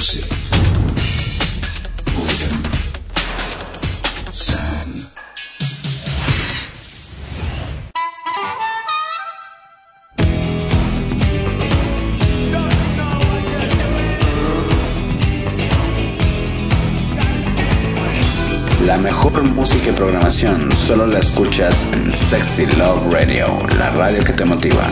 Music. William San. La mejor música y programación solo la escuchas en Sexy Love Radio, la radio que te motiva.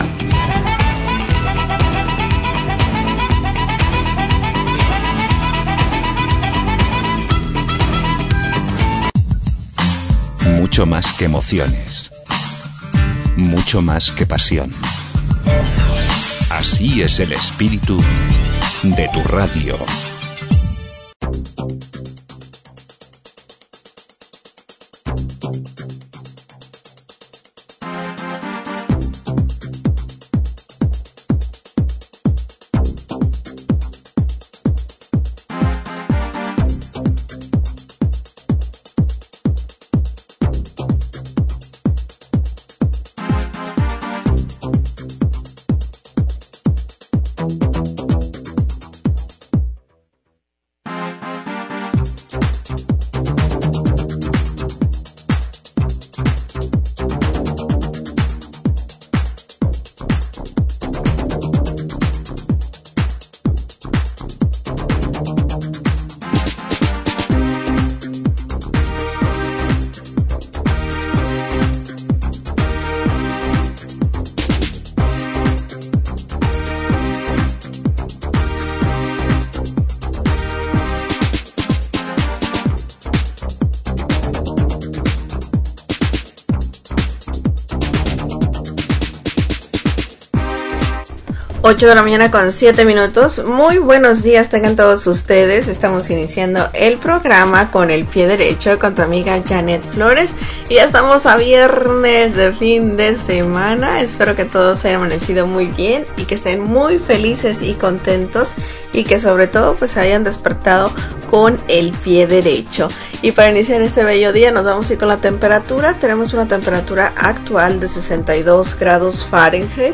Mucho más que emociones, mucho más que pasión. Así es el espíritu de tu radio. Ocho de la mañana con 7 minutos. Muy buenos días tengan todos ustedes. Estamos iniciando el programa con el pie derecho con tu amiga Janet Flores. Y ya estamos a viernes de fin de semana. Espero que todos hayan amanecido muy bien y que estén muy felices y contentos. Y que sobre todo pues hayan despertado con el pie derecho. Y para iniciar este bello día nos vamos a ir con la temperatura. Tenemos una temperatura actual de 62 grados Fahrenheit.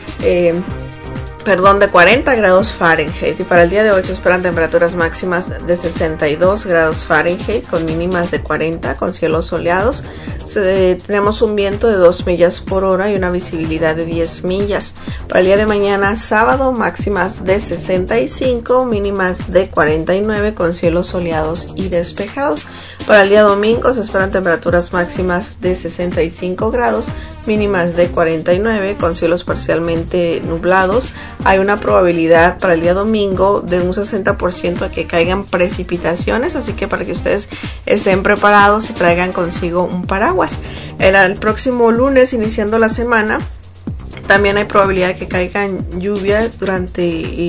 De 40 grados Fahrenheit, y para el día de hoy se esperan temperaturas máximas de 62 grados Fahrenheit con mínimas de 40 con cielos soleados. Tenemos un viento de 2 millas por hora y una visibilidad de 10 millas. Para el día de mañana sábado máximas de 65, mínimas de 49 con cielos soleados y despejados. Para el día domingo se esperan temperaturas máximas de 65 grados, mínimas de 49 con cielos parcialmente nublados. Hay una probabilidad para el día domingo de un 60% a que caigan precipitaciones, así que para que ustedes estén preparados y traigan consigo un paraguas. El próximo lunes, iniciando la semana, también hay probabilidad de que caigan lluvias durante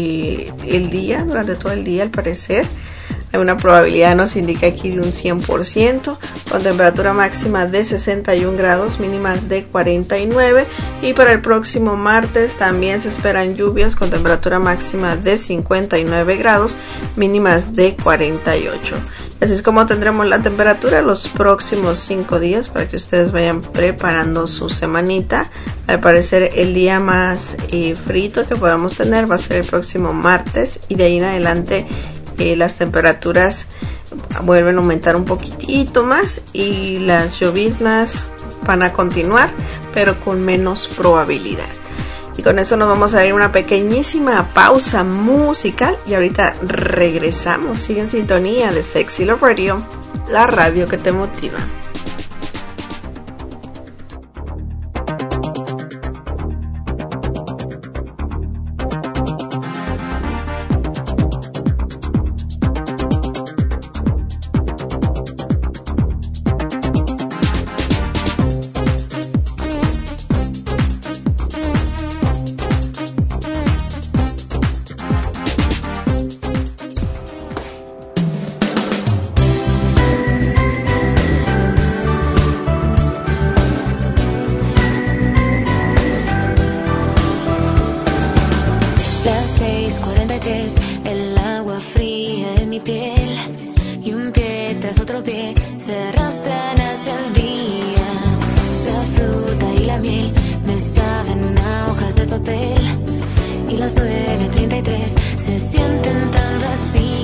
el día, durante todo el día al parecer. Hay una probabilidad, nos indica aquí, de un 100%, con temperatura máxima de 61 grados, mínimas de 49. Y para el próximo martes también se esperan lluvias con temperatura máxima de 59 grados, mínimas de 48. Así es como tendremos la temperatura los próximos 5 días para que ustedes vayan preparando su semanita. Al parecer el día más frito que podamos tener va a ser el próximo martes, y de ahí en adelante las temperaturas vuelven a aumentar un poquitito más y las lloviznas van a continuar, pero con menos probabilidad. Y con eso nos vamos a ir a una pequeñísima pausa musical y ahorita regresamos. Sigue en sintonía de Sexy Love Radio, la radio que te motiva. Y las 9:33 se sienten tan vacías.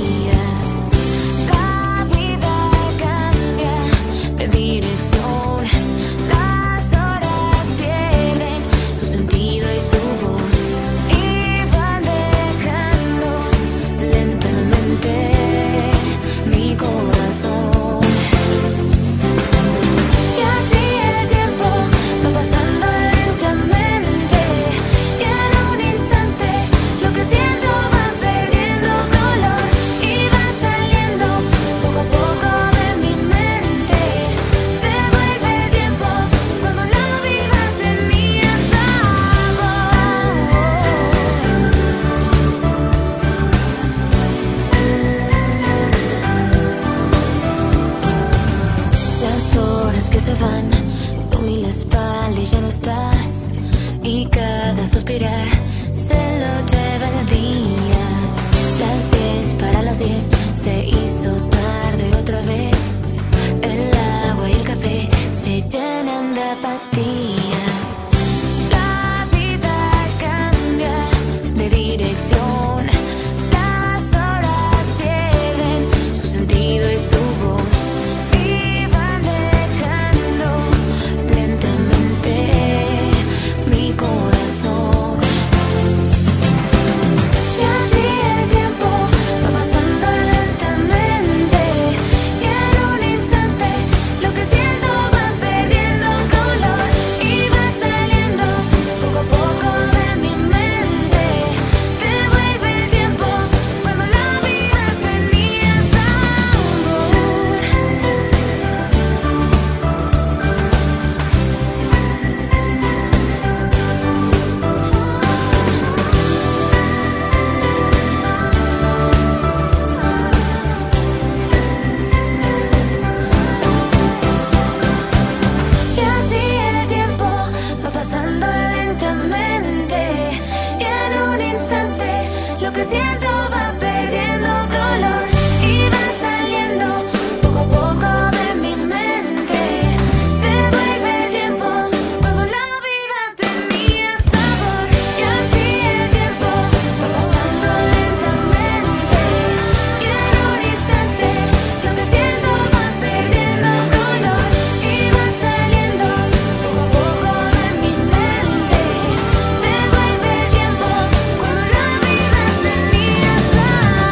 lo que siento va perdiendo color y va saliendo poco a poco de mi mente. Devuelve el tiempo cuando la vida tenía sabor. Y así el tiempo va pasando lentamente y en un instante lo que siento va perdiendo color y va saliendo poco a poco de mi mente. Devuelve el tiempo cuando la vida tenía sabor.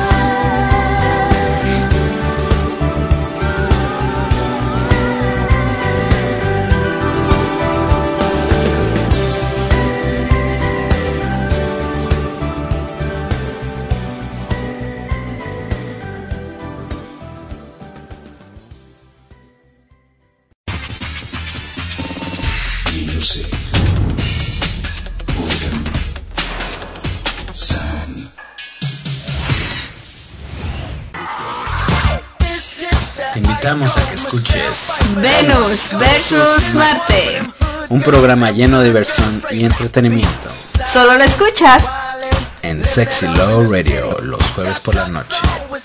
Music, rhythm, sound. Te invitamos a que escuches Venus versus Marte. un programa lleno de diversión y entretenimiento Solo lo escuchas en Sexy Love Radio los jueves por la noche.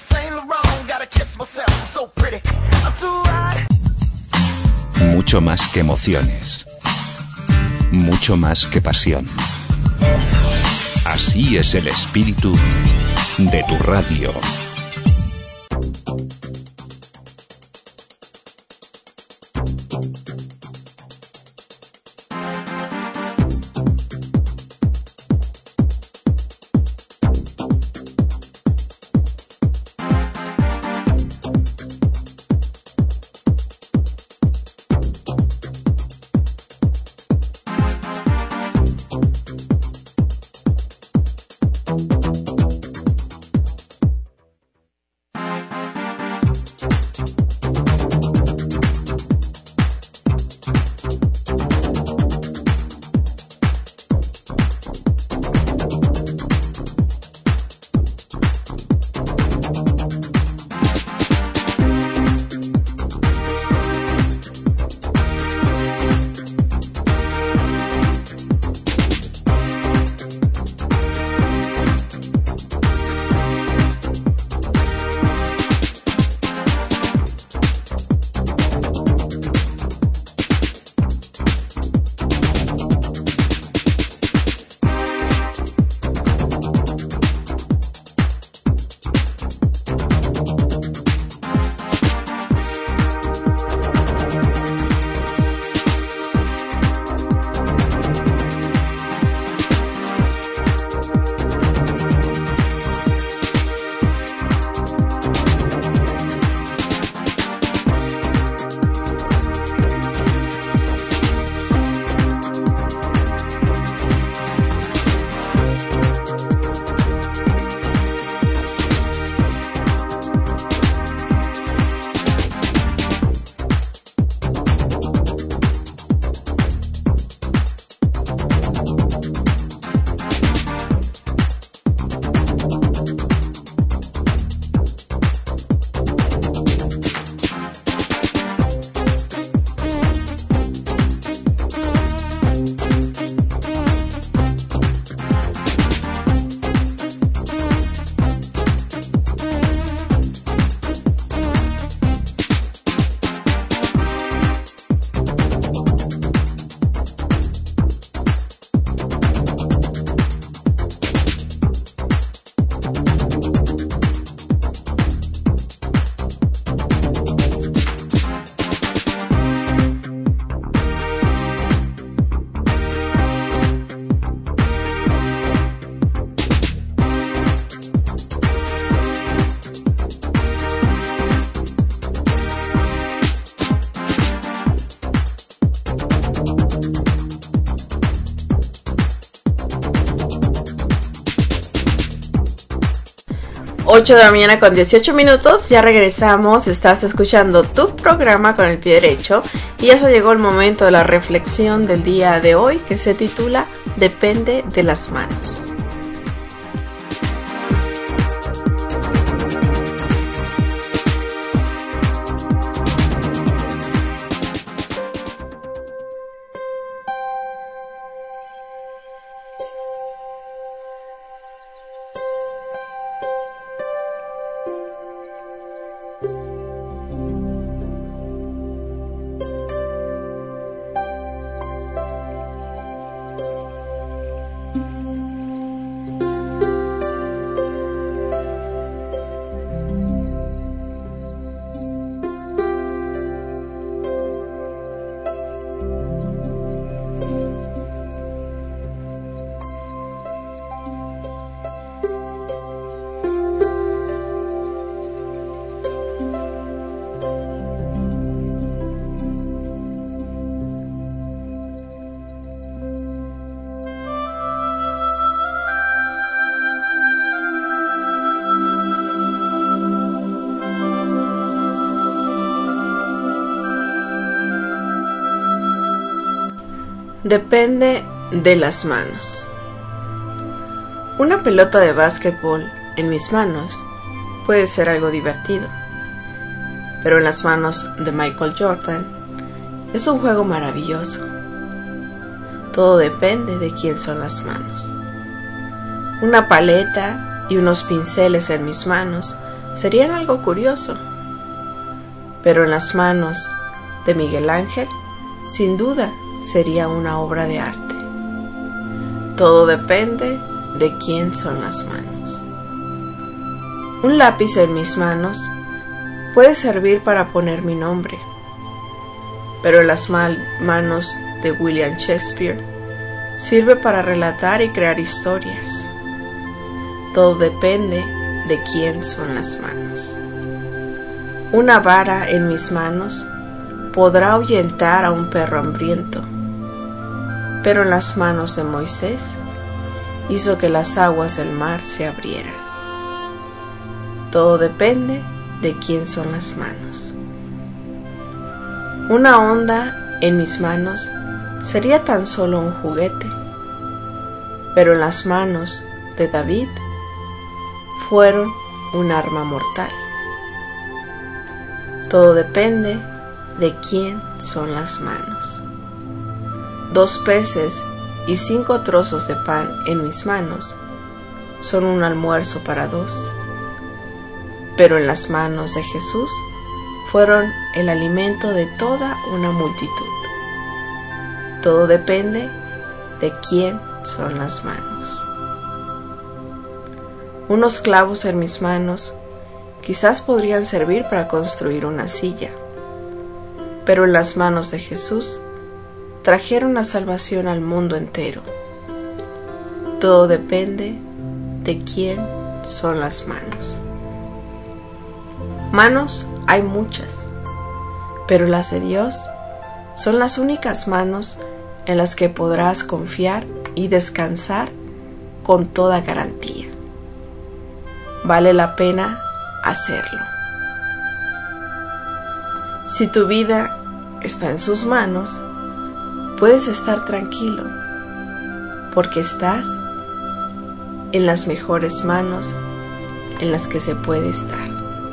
Mucho más que emociones. Mucho más que pasión. Así es el espíritu de tu radio. Ocho de la mañana con 18 minutos, ya regresamos, estás escuchando tu programa con el pie derecho y eso llegó el momento de la reflexión del día de hoy que se titula Depende de las manos. Depende de las manos. Una pelota de básquetbol en mis manos puede ser algo divertido, pero en las manos de Michael Jordan es un juego maravilloso. Todo depende de quién son las manos. Una paleta y unos pinceles en mis manos serían algo curioso, pero en las manos de Miguel Ángel, sin duda, sería una obra de arte. Todo depende de quién son las manos. Un lápiz en mis manos puede servir para poner mi nombre, pero en las manos de William Shakespeare sirve para relatar y crear historias. Todo depende de quién son las manos. Una vara en mis manos podrá ahuyentar a un perro hambriento, pero en las manos de Moisés hizo que las aguas del mar se abrieran. Todo depende de quién son las manos. Una onda en mis manos sería tan solo un juguete, pero en las manos de David fueron un arma mortal. Todo depende de quién son las manos. 2 peces y 5 trozos de pan en mis manos son un almuerzo para 2, pero en las manos de Jesús fueron el alimento de toda una multitud. Todo depende de quién son las manos. Unos clavos en mis manos quizás podrían servir para construir una silla, pero en las manos de Jesús trajeron la salvación al mundo entero. Todo depende de quién son las manos. Manos hay muchas, pero las de Dios son las únicas manos en las que podrás confiar y descansar con toda garantía. Vale la pena hacerlo. Si tu vida está en sus manos, puedes estar tranquilo, porque estás en las mejores manos en las que se puede estar.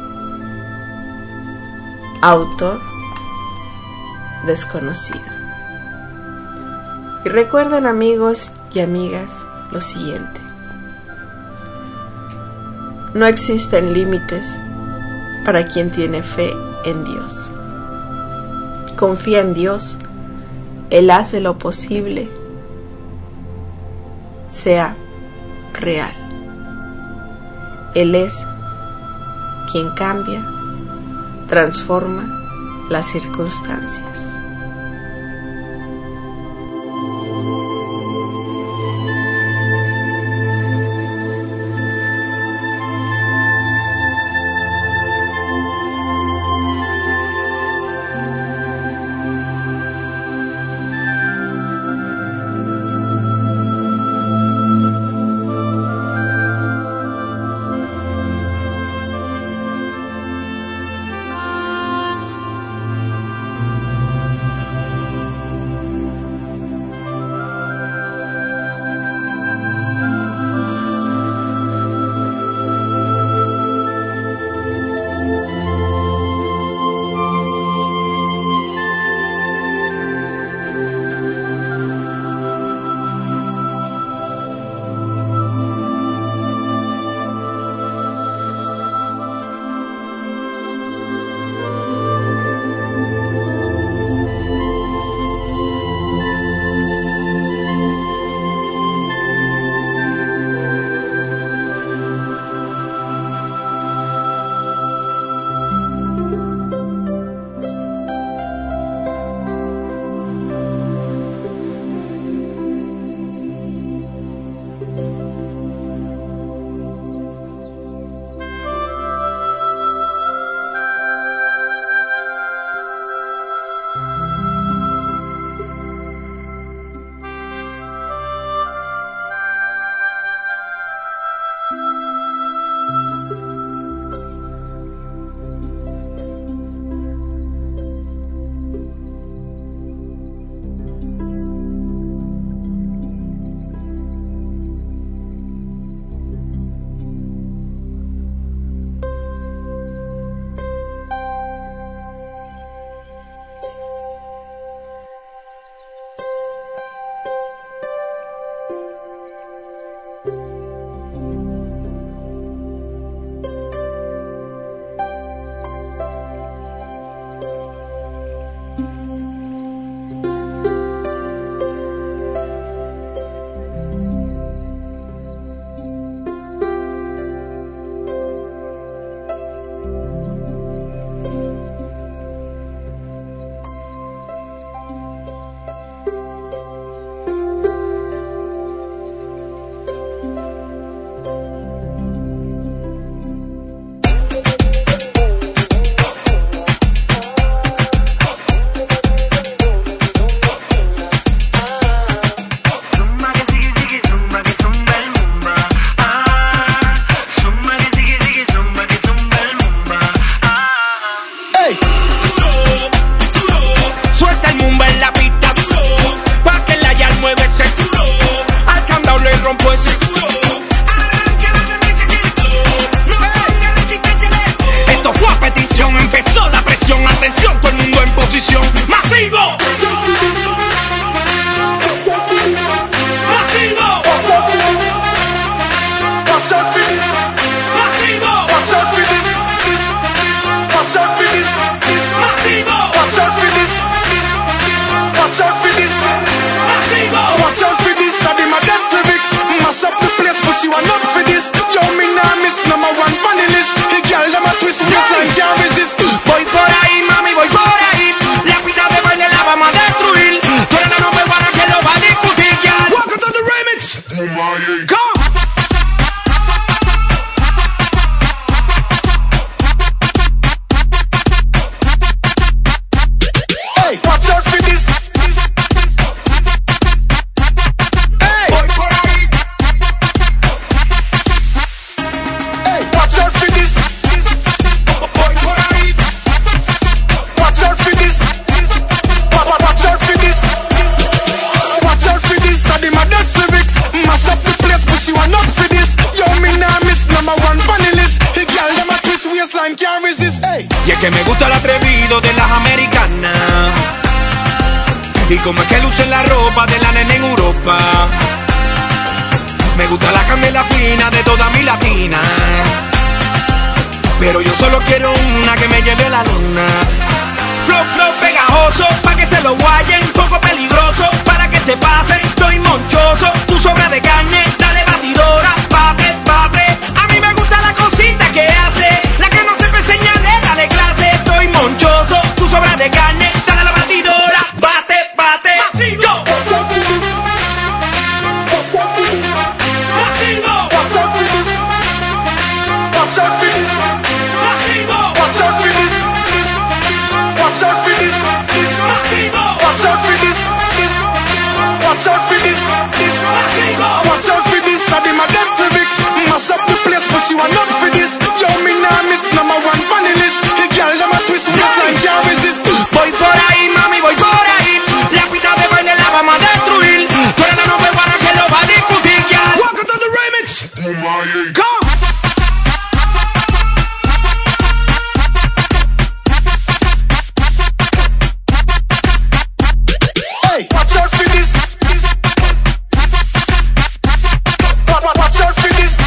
Autor desconocido. Y recuerden, amigos y amigas, lo siguiente: no existen límites para quien tiene fe en Dios. Confía en Dios, Él hace lo posible sea real. Él es quien cambia, transforma las circunstancias. for this. Masivo. Watch out for this. Watch out for this. Masivo. Watch out for this. Watch out for this. Masivo. Watch out for this. I did my best lyrics. Mash up the place, but you are not for this. Yo, me nah miss number one funny list. The girl them a twist waistline can't resist. Voy por ahí, mami, voy por ahí. La pista de baile la vamos a destruir. Tú eres la number one que lo va a discutir, girl. Welcome to the remix. Come. Hey, watch out for this. Hey, voy por ahí. Hey, watch out for this. Voy por ahí. Watch out for this. Watch out for this. Watch out for this. I did my best lyrics. Mash up the place, but you are not for this. Yo, me nah miss number one funny list. The girl them a twist waistline can't resist. Hey. Y es que me gusta el atrevido de las americanas. Y como es que lucen la ropa de la nena en Europa. Me gusta la candela fina de toda mi latina. Pero yo solo quiero una que me lleve a la luna. Flow, flow pegajoso, pa' que se lo guayen. Poco peligroso, para que se pasen. Estoy monchoso, tú sobra de carne. Dale batidora, pape, pape. A mí me gusta la cosita que hace. La que no sepa señale, dale clase. Estoy monchoso, tú sobra de carne. Dale la batidora, bate, bate. Masivo. Masivo. Watch out for this. Masivo. Watch out for this. Watch out for this. Masivo. Watch out for this. Watch out for this. Watch out for this. I did my best lyrics. Mash up the place, but you are not for this. Yo, me nah miss number one funny list. The girl them a twist waistline can't resist. Voy por ahí, mami, voy por ahí. La pista de baile la vamos a destruir. Tú eres la number one que lo va a discutir, girl. Welcome to the remix. Come. Hey, watch out for this. Watch out for this.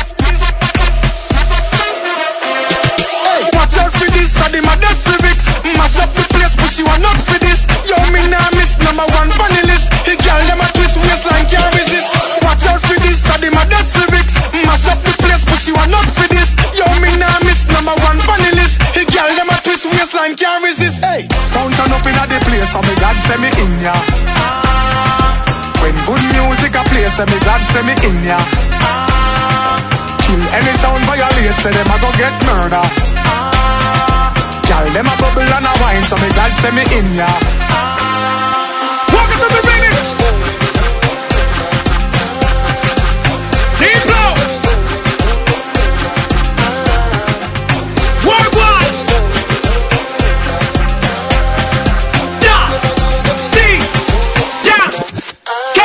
Hey, watch out for this. I did my best lyrics. Mash up the place, but you are not for this. Yo, me nah miss number one funny list. The girl them a twist waistline can't resist. Watch out for this. I did my best lyrics. Mash up the place, but you are not for this. Yo, me nah miss number one funny list. The girl them a twist waistline can't resist. Hey, sound turn up inna the place, so me glad say me in ya. When good music a play, say me glad say me in ya. Kill any sound violate, say them a go get murder. Girl them a bubble and a wine, so me glad say me in ya. Welcome to the remix. Deep blow. Worldwide. Ya. Sí. Ya. ¿Qué?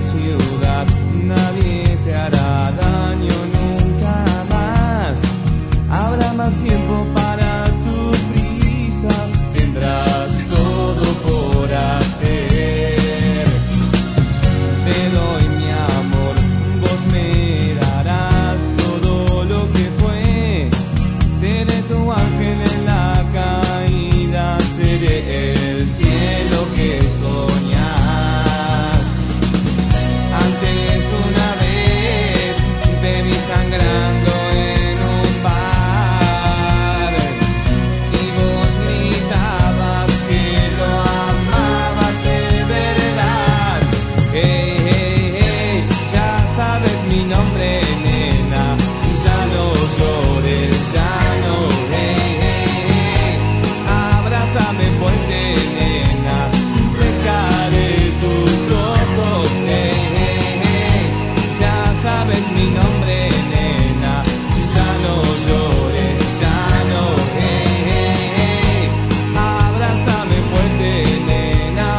ciudad, nadie te hará daño nunca más. Habrá más tiempo para tu prisa, tendrás todo por hacer. Te doy mi amor, vos me darás todo lo que fue. Seré tu ángel en la caída, seré el cielo que soñás. Antes una vez te vi sangrando en un bar y vos gritabas que lo amabas de verdad. Hey, hey, hey, ya sabes mi nombre, nena, ya no llores, ya no. Hey, hey, hey, abrázame fuerte, nena, secaré tus ojos. Hey, hey, hey, ya sabes mi nombre, nena, ya no llores, ya no. Hey, hey, hey, abrázame fuerte, nena.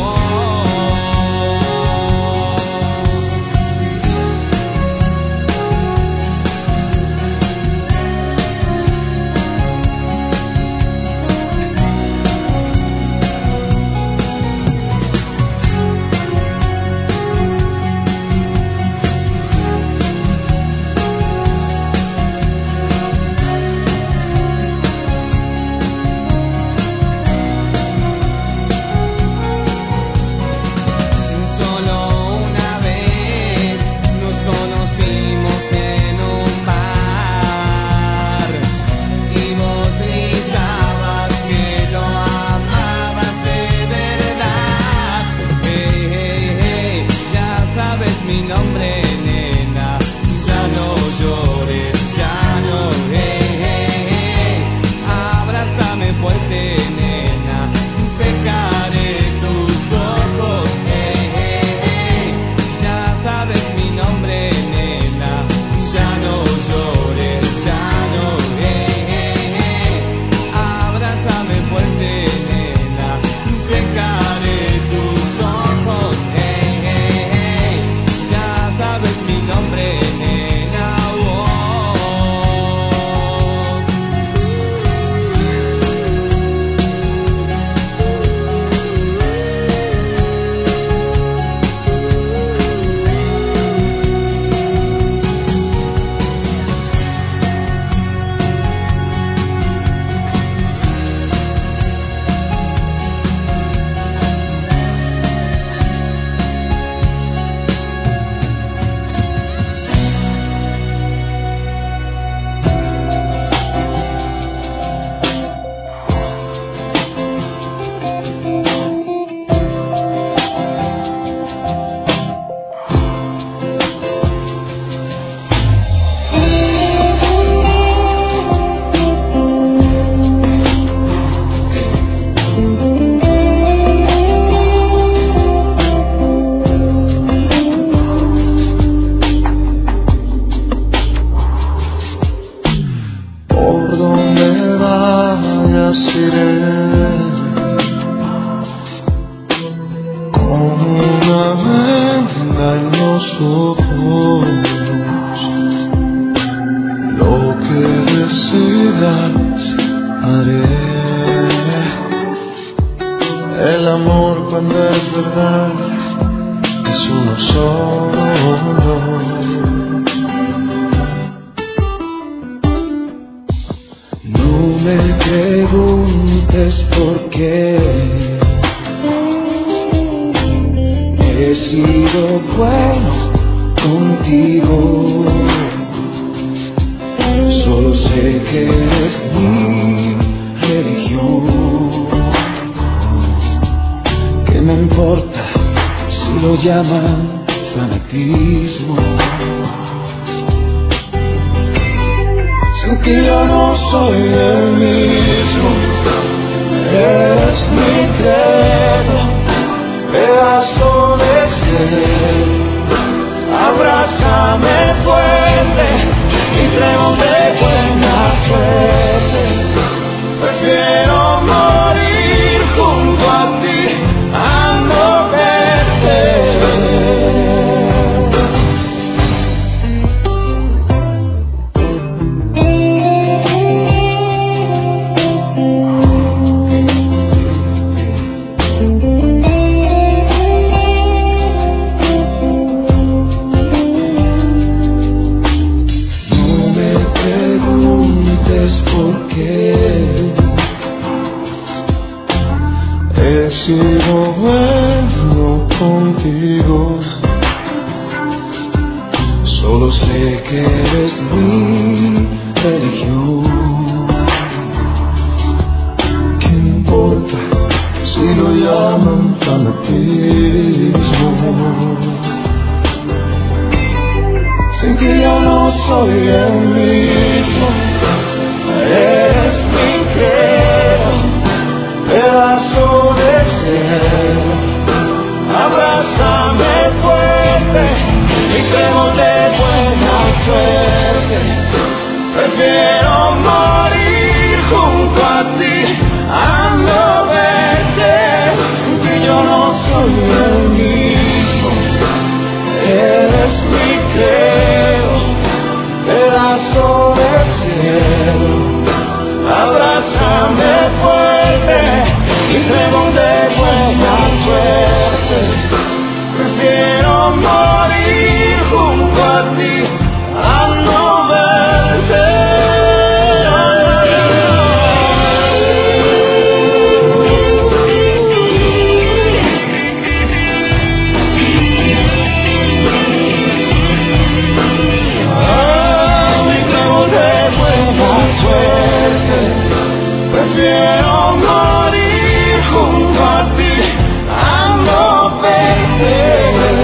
Solo una vez nos conocimos en un bar y vos gritabas que lo amabas de verdad. Hey, hey, hey, ya sabes mi nombre, nena, ya no llores, ya no. Hey, hey, hey, abrázame fuerte, nena, secaré tus ojos. Hey, hey, hey, ya sabes mi nombre, nena, ya no llores, ya no. Hey, hey, hey, abrázame fuerte, nena, secaré tus ojos. Hey, hey, hey, ya sabes mi nombre, nena. Por donde vayas iré, como una venda en los ojos. Lo que decidas haré. El amor cuando es verdad es uno solo. No me preguntes por qué he sido bueno contigo. Solo sé que eres mi religión. ¿Qué me importa si lo llaman fanatismo? Sin ti yo no soy el mismo. Eres mi credo, pedazo de cielo. Abrázame fuerte y trémol de buena suerte. Prefiero morir junto a ti a no verte. Solo sé que eres mi religión. ¿Qué importa si lo llaman fanatismo? Sin que ya no soy el mismo. Eres mi credo, pedazo de cielo. Abrázame fuerte y creo de buena suerte. Prefiero morir junto a ti a no verte, que yo no soy el mismo. Eres mi credo, pedazo del cielo. Abrázame fuerte y creo de buena suerte. Prefiero morir junto a ti a no verte. Prefiero morir junto a ti a no verte.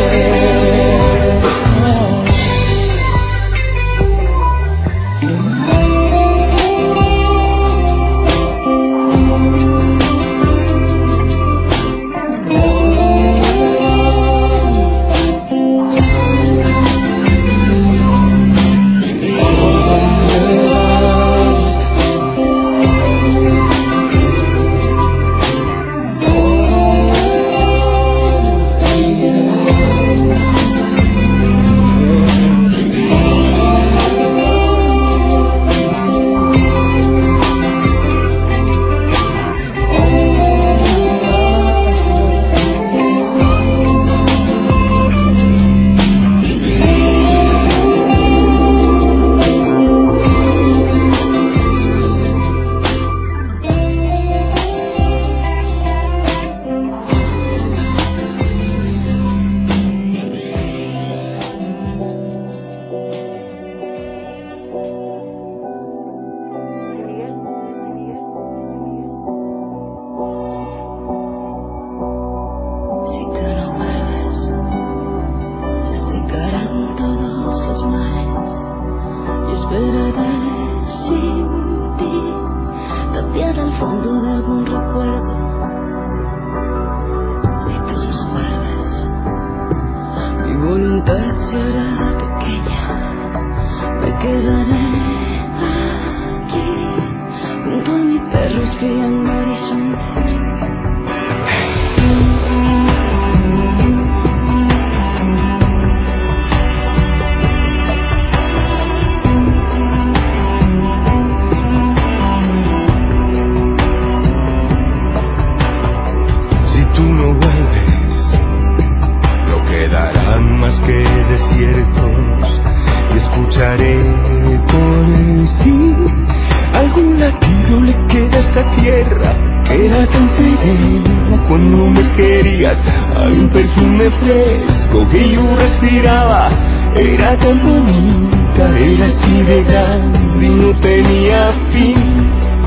Era tan bonita, era así de grande y no tenía fin.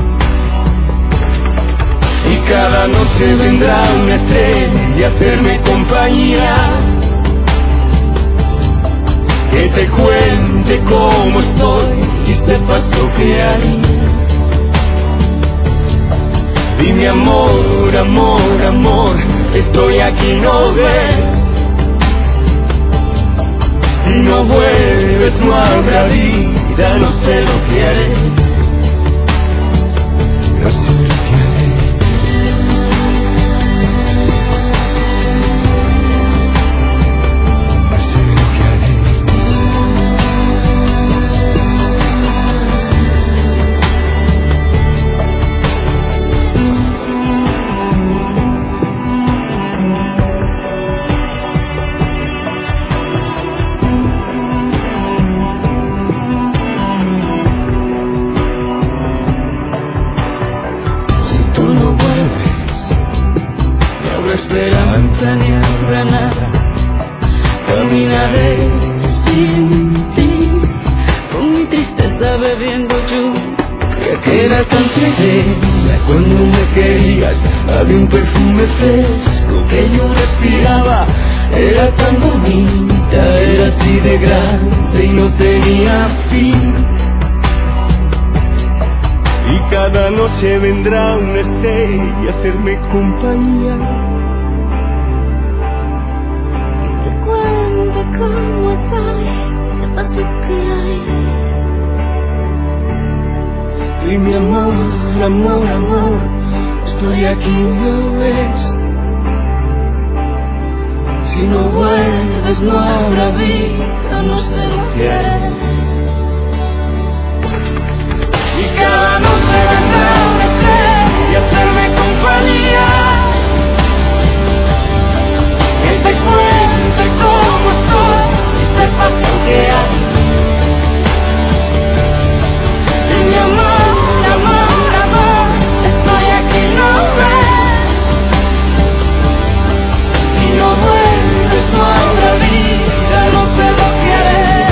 Y cada noche vendrá una estrella a hacerme compañía, que te cuente cómo estoy y sepas lo que hay. Dime amor, amor, amor, estoy aquí, no ves. Si no vuelves no habrá vida, no sé lo que haré, no sé lo que haré. No sé lo que haré. Esperanza ni habrá nada, caminaré sin ti. que era tan tremenda cuando me querías. Había un perfume fresco que yo respiraba. Era tan bonita, era así de grande y no tenía fin. Y cada noche vendrá una estrella a hacerme compañía. Que te cuente cómo estoy, que sepas lo que hay. Y mi amor, amor, amor, estoy aquí, ¿no ves? Si no vuelves no habrá vida, no sé lo que haré. Y cada noche vendrá una estrella a hacerme compañía. Que te cuente cómo estoy y sepas lo que hay. Y mi amor, amor, amor, estoy aquí, ¿no ves? Y no vuelves, no habrá vida, no sé lo que haré.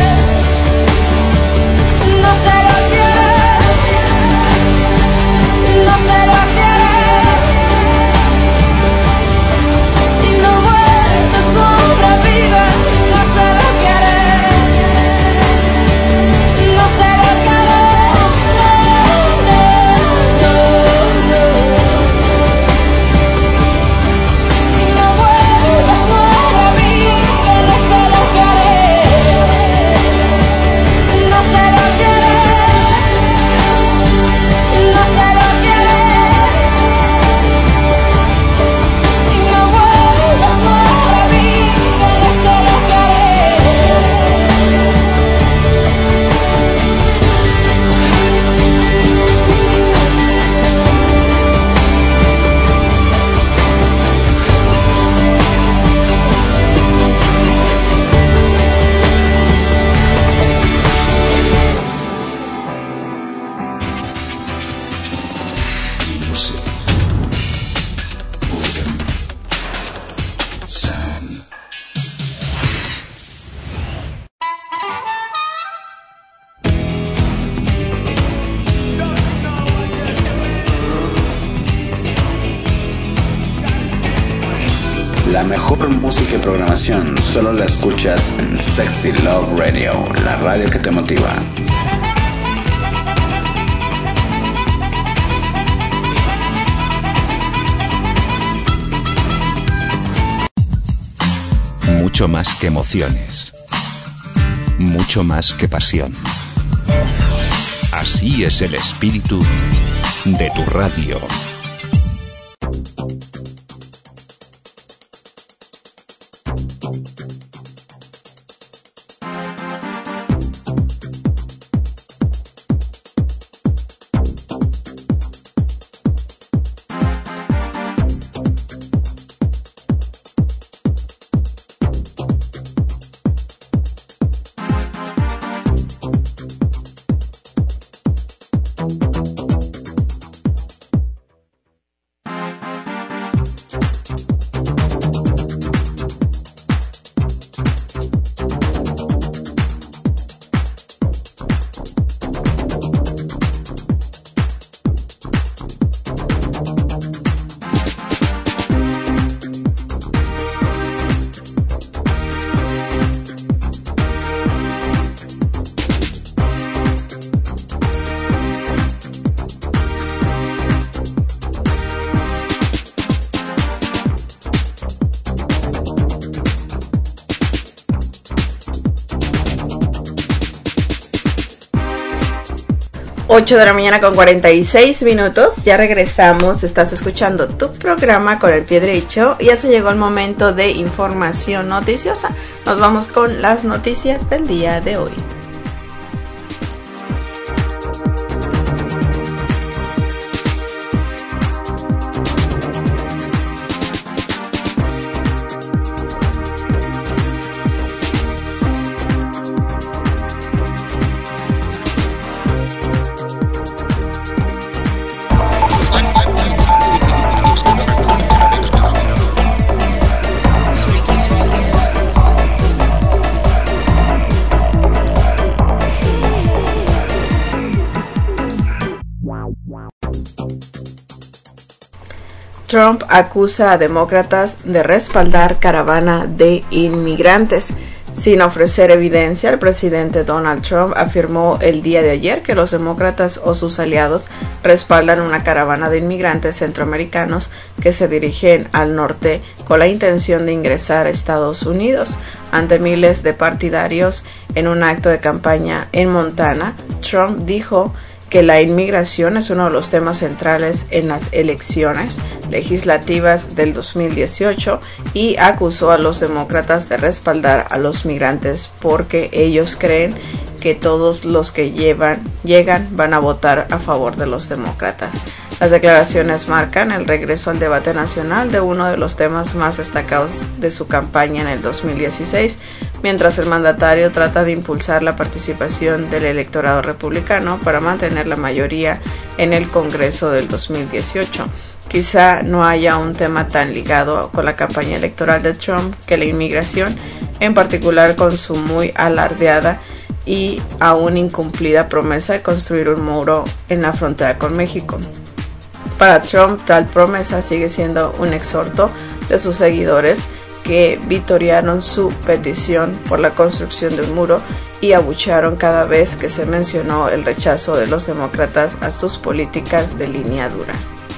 No sé lo que haré, no sé lo que haré. Si no vuelves, no habrá vida, no sé lo que haré. No sé lo que haré. Si no vuelves, no habrá vida, no sé lo que haré. No sé lo que haré. No sé lo que haré. Si no vuelves, no habrá vida, no sé lo que haré. Music. Boredom. Sound. La mejor música y programación solo la escuchas en Sexy Love Radio, la radio que te motiva. Mucho más que emociones. Mucho más que pasión. Así es el espíritu de tu radio. Ocho de la mañana con 46 minutos, ya regresamos, estás escuchando tu programa con el pie derecho y ya se llegó el momento de información noticiosa. Nos vamos con las noticias del día de hoy. Trump acusa a demócratas de respaldar caravana de inmigrantes. Sin ofrecer evidencia, el presidente Donald Trump afirmó el día de ayer que los demócratas o sus aliados respaldan una caravana de inmigrantes centroamericanos que se dirigen al norte con la intención de ingresar a Estados Unidos. Ante miles de partidarios en un acto de campaña en Montana, Trump dijo que la inmigración es uno de los temas centrales en las elecciones legislativas del 2018 y acusó a los demócratas de respaldar a los migrantes porque ellos creen que todos los que llegan van a votar a favor de los demócratas. Las declaraciones marcan el regreso al debate nacional de uno de los temas más destacados de su campaña en el 2016, mientras el mandatario trata de impulsar la participación del electorado republicano para mantener la mayoría en el Congreso del 2018. Quizá no haya un tema tan ligado con la campaña electoral de Trump que la inmigración, en particular con su muy alardeada y aún incumplida promesa de construir un muro en la frontera con México. Para Trump, tal promesa sigue siendo un exhorto de sus seguidores que vitorearon su petición por la construcción de un muro y abuchearon cada vez que se mencionó el rechazo de los demócratas a sus políticas de línea dura.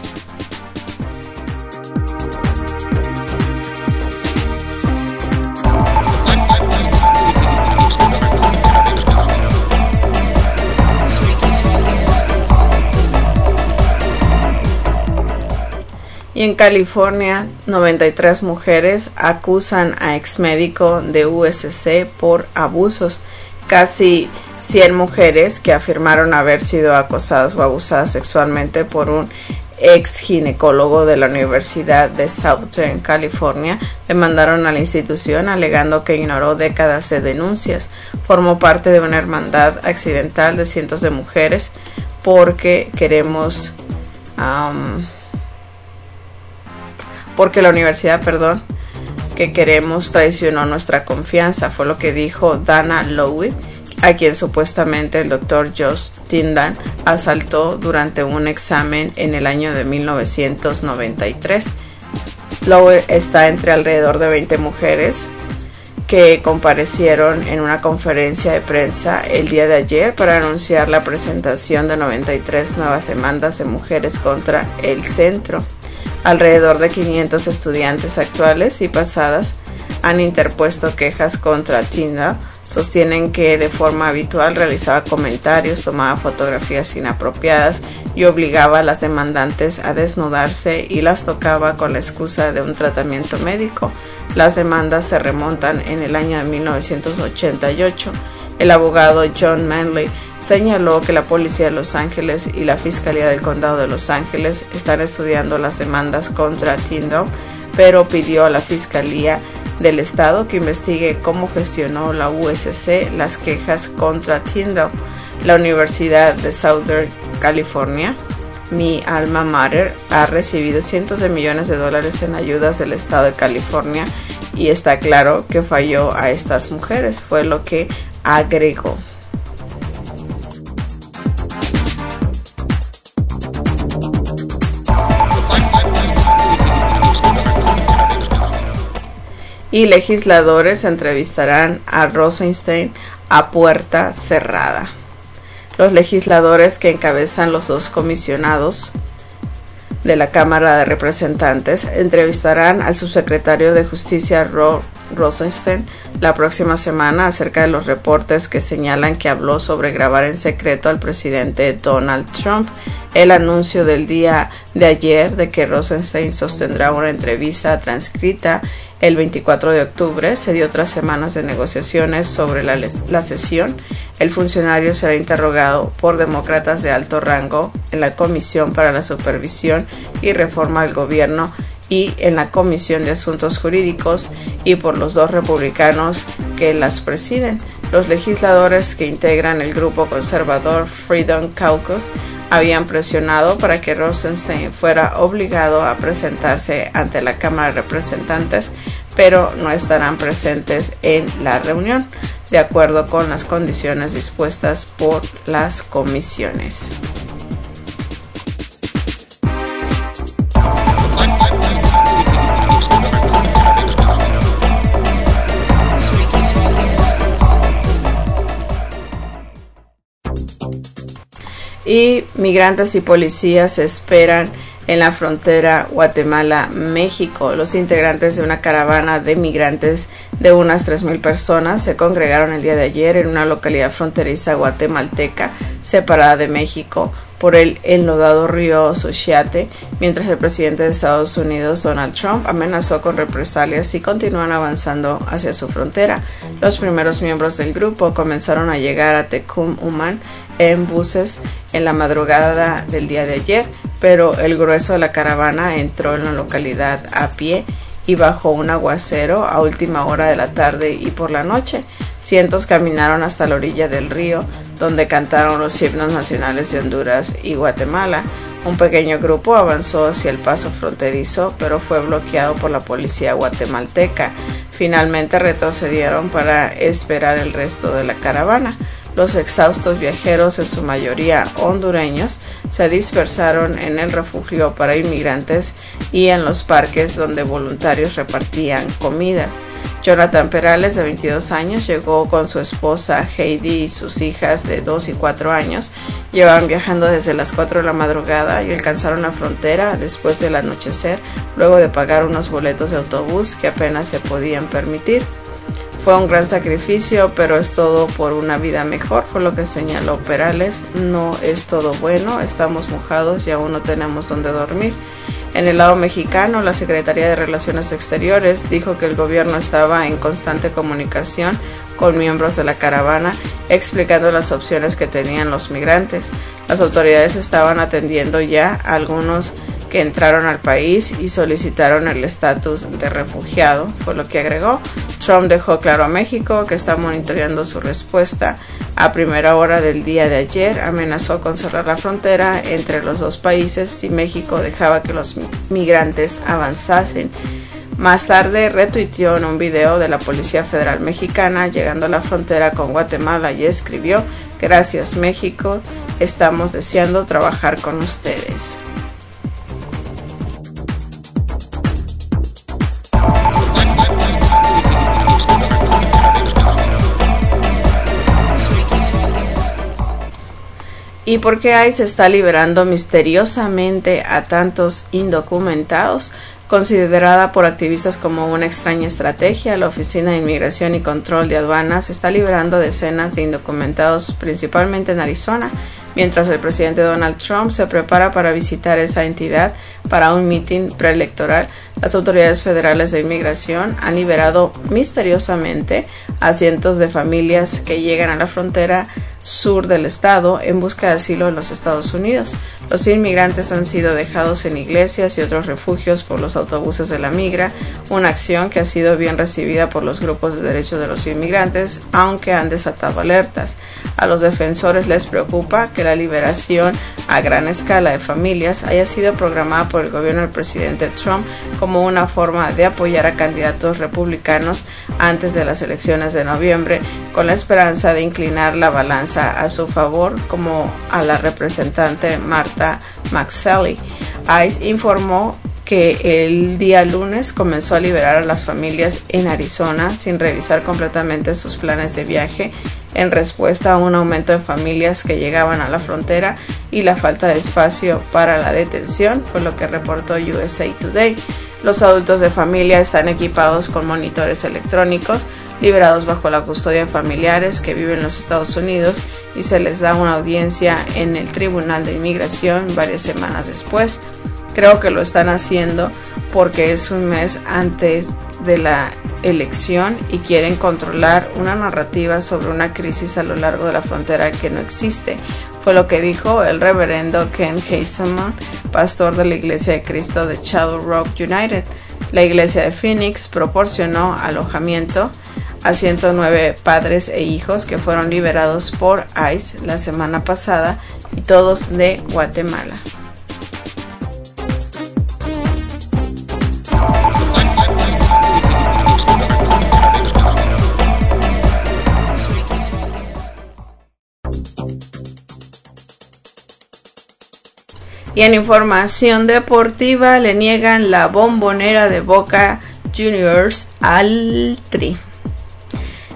Y en California, 93 mujeres acusan a exmédico de USC por abusos. Casi 100 mujeres que afirmaron haber sido acosadas o abusadas sexualmente por un ex ginecólogo de la Universidad de Southern California demandaron a la institución alegando que ignoró décadas de denuncias. Formó parte de una hermandad accidental de cientos de mujeres porque la universidad, que queremos traicionó nuestra confianza, fue lo que dijo Dana Lowe, a quien supuestamente el Dr. Josh Tyndall asaltó durante un examen en el año de 1993. Lowe está entre alrededor de 20 mujeres que comparecieron en una conferencia de prensa el día de ayer para anunciar la presentación de 93 nuevas demandas de mujeres contra el centro. Alrededor de 500 estudiantes actuales y pasadas han interpuesto quejas contra Tyndall. Sostienen que de forma habitual realizaba comentarios, tomaba fotografías inapropiadas y obligaba a las demandantes a desnudarse y las tocaba con la excusa de un tratamiento médico. Las demandas se remontan en el año de 1988. El abogado John Manley señaló que la Policía de Los Ángeles y la Fiscalía del Condado de Los Ángeles están estudiando las demandas contra Tyndall, pero pidió a la Fiscalía del Estado que investigue cómo gestionó la USC las quejas contra Tyndall. La Universidad de Southern California, mi alma mater, ha recibido cientos de millones de dólares en ayudas del Estado de California y está claro que falló a estas mujeres, fue lo que agregó. Y legisladores entrevistarán a Rosenstein a puerta cerrada. Los legisladores que encabezan los dos comisionados de la Cámara de Representantes entrevistarán al subsecretario de Justicia Rosenstein la próxima semana acerca de los reportes que señalan que habló sobre grabar en secreto al presidente Donald Trump. El anuncio del día de ayer de que Rosenstein sostendrá una entrevista transcrita el 24 de octubre se dio tras semanas de negociaciones sobre la sesión. El funcionario será interrogado por demócratas de alto rango en la Comisión para la Supervisión y Reforma del Gobierno y en la Comisión de Asuntos Jurídicos y por los dos republicanos que las presiden. Los legisladores que integran el grupo conservador Freedom Caucus habían presionado para que Rosenstein fuera obligado a presentarse ante la Cámara de Representantes, pero no estarán presentes en la reunión, de acuerdo con las condiciones dispuestas por las comisiones. Y migrantes y policías se esperan en la frontera Guatemala-México. Los integrantes de una caravana de migrantes de unas 3,000 personas se congregaron el día de ayer en una localidad fronteriza guatemalteca separada de México por el enlodado río Suchiate, mientras el presidente de Estados Unidos, Donald Trump, amenazó con represalias si continúan avanzando hacia su frontera. Los primeros miembros del grupo comenzaron a llegar a Tecumumán en buses en la madrugada del día de ayer, pero el grueso de la caravana entró en la localidad a pie y bajo un aguacero a última hora de la tarde y por la noche. Cientos caminaron hasta la orilla del río, donde cantaron los himnos nacionales de Honduras y Guatemala. Un pequeño grupo avanzó hacia el paso fronterizo, pero fue bloqueado por la policía guatemalteca. Finalmente retrocedieron para esperar el resto de la caravana. Los exhaustos viajeros, en su mayoría hondureños, se dispersaron en el refugio para inmigrantes y en los parques donde voluntarios repartían comidas. Jonathan Perales, de 22 años, llegó con su esposa Heidi y sus hijas de 2 y 4 años. Llevaban viajando desde las 4 de la madrugada y alcanzaron la frontera después del anochecer, luego de pagar unos boletos de autobús que apenas se podían permitir. Fue un gran sacrificio, pero es todo por una vida mejor, fue lo que señaló Perales. No es todo bueno, estamos mojados y aún no tenemos donde dormir. En el lado mexicano, la Secretaría de Relaciones Exteriores dijo que el gobierno estaba en constante comunicación con miembros de la caravana, explicando las opciones que tenían los migrantes. Las autoridades estaban atendiendo ya a algunos que entraron al país y solicitaron el estatus de refugiado, fue lo que agregó. Trump dejó claro a México que está monitoreando su respuesta. A primera hora del día de ayer amenazó con cerrar la frontera entre los dos países si México dejaba que los migrantes avanzasen. Más tarde retuiteó en un video de la Policía Federal Mexicana llegando a la frontera con Guatemala y escribió: "Gracias México, estamos deseando trabajar con ustedes". ¿Y por qué ICE está liberando misteriosamente a tantos indocumentados? Considerada por activistas como una extraña estrategia, la Oficina de Inmigración y Control de Aduanas está liberando decenas de indocumentados, principalmente en Arizona, mientras el presidente Donald Trump se prepara para visitar esa entidad para un mitin preelectoral. Las autoridades federales de inmigración han liberado misteriosamente a cientos de familias que llegan a la frontera sur del estado en busca de asilo en los Estados Unidos. Los inmigrantes han sido dejados en iglesias y otros refugios por los autobuses de la migra, una acción que ha sido bien recibida por los grupos de derechos de los inmigrantes, aunque han desatado alertas. A los defensores les preocupa que la liberación a gran escala de familias haya sido programada por el gobierno del presidente Trump como una forma de apoyar a candidatos republicanos antes de las elecciones de noviembre, con la esperanza de inclinar la balanza a su favor, como a la representante Martha McSally. ICE informó que el día lunes comenzó a liberar a las familias en Arizona sin revisar completamente sus planes de viaje, en respuesta a un aumento de familias que llegaban a la frontera y la falta de espacio para la detención, fue lo que reportó USA Today. Los adultos de familia están equipados con monitores electrónicos, liberados bajo la custodia de familiares que viven en los Estados Unidos, y se les da una audiencia en el Tribunal de Inmigración varias semanas después. Creo que lo están haciendo porque es un mes antes de la elección y quieren controlar una narrativa sobre una crisis a lo largo de la frontera que no existe, fue lo que dijo el reverendo Ken Heiseman, pastor de la Iglesia de Cristo de Shadow Rock United. La iglesia de Phoenix proporcionó alojamiento a 109 padres e hijos que fueron liberados por ICE la semana pasada, y todos de Guatemala. Y en información deportiva, le niegan la bombonera de Boca Juniors al Tri.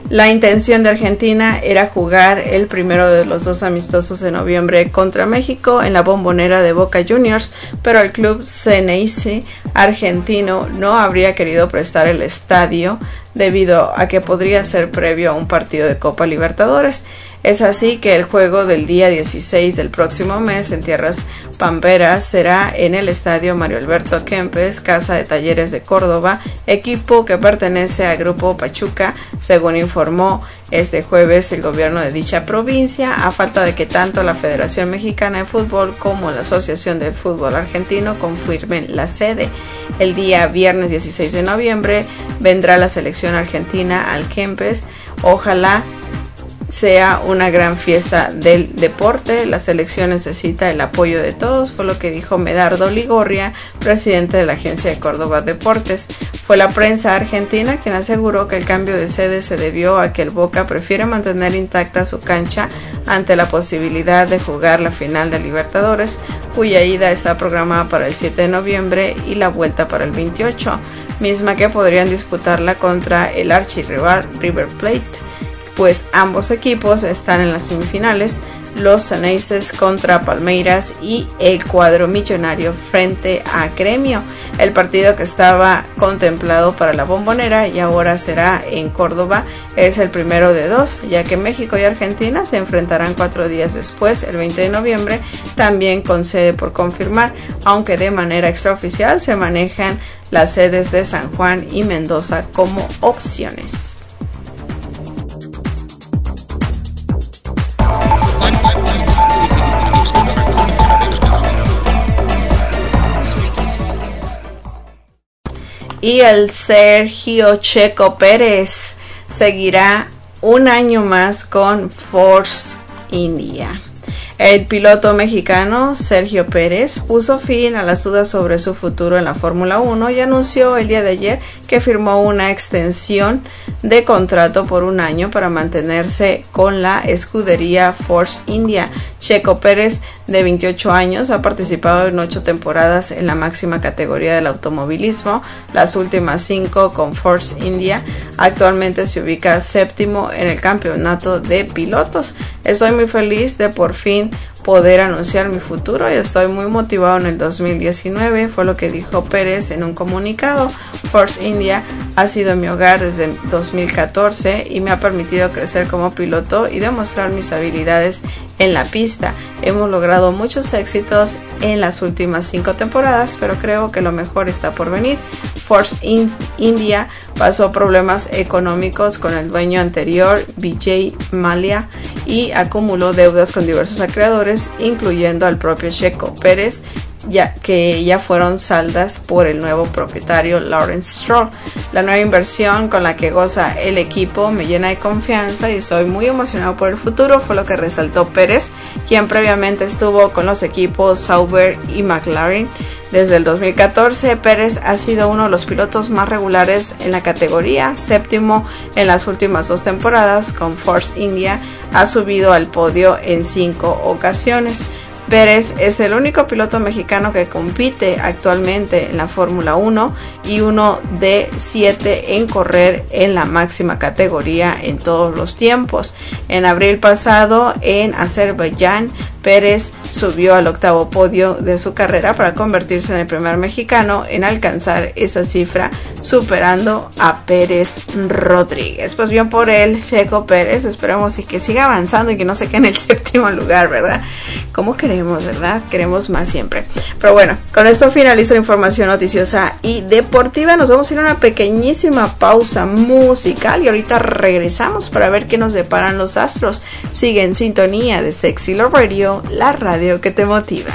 La intención de Argentina era jugar el primero de los dos amistosos de noviembre contra México en la Bombonera de Boca Juniors, pero el club Xeneize argentino no habría querido prestar el estadio debido a que podría ser previo a un partido de Copa Libertadores. Es así que el juego del día 16 del próximo mes en tierras pamperas será en el estadio Mario Alberto Kempes, Casa de Talleres de Córdoba, equipo que pertenece al Grupo Pachuca, según informó este jueves el gobierno de dicha provincia, a falta de que tanto la Federación Mexicana de Fútbol como la Asociación del Fútbol Argentino confirmen la sede. El día viernes 16 de noviembre vendrá la selección argentina al Kempes. Ojalá sea una gran fiesta del deporte. La selección necesita el apoyo de todos, fue lo que dijo Medardo Ligorria, presidente de la agencia de Córdoba Deportes. Fue la prensa argentina quien aseguró que el cambio de sede se debió a que el Boca prefiere mantener intacta su cancha ante la posibilidad de jugar la final de Libertadores, cuya ida está programada para el 7 de noviembre y la vuelta para el 28, misma que podrían disputarla contra el archirrival River Plate, pues ambos equipos están en las semifinales, los Xeneises contra Palmeiras y el cuadro millonario frente a Gremio. El partido que estaba contemplado para la Bombonera y ahora será en Córdoba es el primero de dos, ya que México y Argentina se enfrentarán 4 días después, el 20 de noviembre, también con sede por confirmar, aunque de manera extraoficial se manejan las sedes de San Juan y Mendoza como opciones. Y el Sergio Checo Pérez seguirá un año más con Force India. El piloto mexicano Sergio Pérez puso fin a las dudas sobre su futuro en la Fórmula 1 y anunció el día de ayer que firmó una extensión de contrato por un año para mantenerse con la escudería Force India. Checo Pérez, de 28 años, ha participado en 8 temporadas en la máxima categoría del automovilismo, las últimas 5 con Force India. Actualmente se ubica séptimo en el campeonato de pilotos. Estoy muy feliz de por fin poder anunciar mi futuro y estoy muy motivado en el 2019, fue lo que dijo Pérez en un comunicado. Force India ha sido mi hogar desde 2014 y me ha permitido crecer como piloto y demostrar mis habilidades en la pista. Hemos logrado muchos éxitos en las últimas 5 temporadas, pero creo que lo mejor está por venir. Force India pasó problemas económicos con el dueño anterior, Vijay Mallya, y acumuló deudas con diversos acreedores, incluyendo al propio Checo Pérez, ya que ya fueron saldas por el nuevo propietario Lawrence Stroll. La nueva inversión con la que goza el equipo me llena de confianza y estoy muy emocionado por el futuro, fue lo que resaltó Pérez, quien previamente estuvo con los equipos Sauber y McLaren. Desde el 2014, Pérez ha sido uno de los pilotos más regulares en la categoría, séptimo en las últimas 2 temporadas con Force India, ha subido al podio en 5 ocasiones. Pérez es el único piloto mexicano que compite actualmente en la Fórmula 1 y uno de 7 en correr en la máxima categoría en todos los tiempos. En abril pasado, en Azerbaiyán, Pérez subió al 8º podio de su carrera para convertirse en el primer mexicano en alcanzar esa cifra, superando a Pérez Rodríguez. Pues bien por él, Checo Pérez, esperamos y que siga avanzando y que no se quede en el 7º lugar, ¿verdad? ¿Cómo queremos, verdad? Queremos más siempre. Pero bueno, con esto finalizo la información noticiosa y deportiva. Nos vamos a ir a una pequeñísima pausa musical y ahorita regresamos para ver qué nos deparan los astros. Sigue en sintonía de Sexy Love Radio, la radio que te motiva.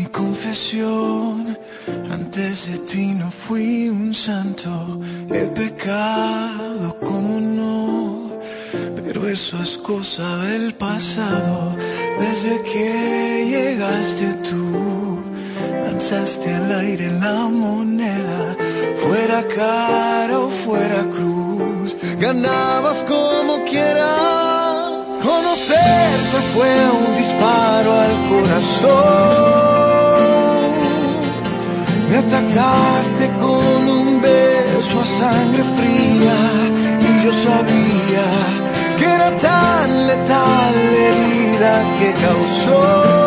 confesión, antes de ti no fui un santo, he pecado, como no, pero eso es cosa del pasado. Desde que llegaste tú, lanzaste al aire la moneda, fuera cara o fuera cruz, ganabas como quieras. Conocerte fue un disparo al corazón. Me atacaste con un beso a sangre fría y yo sabía que era tan letal la herida que causó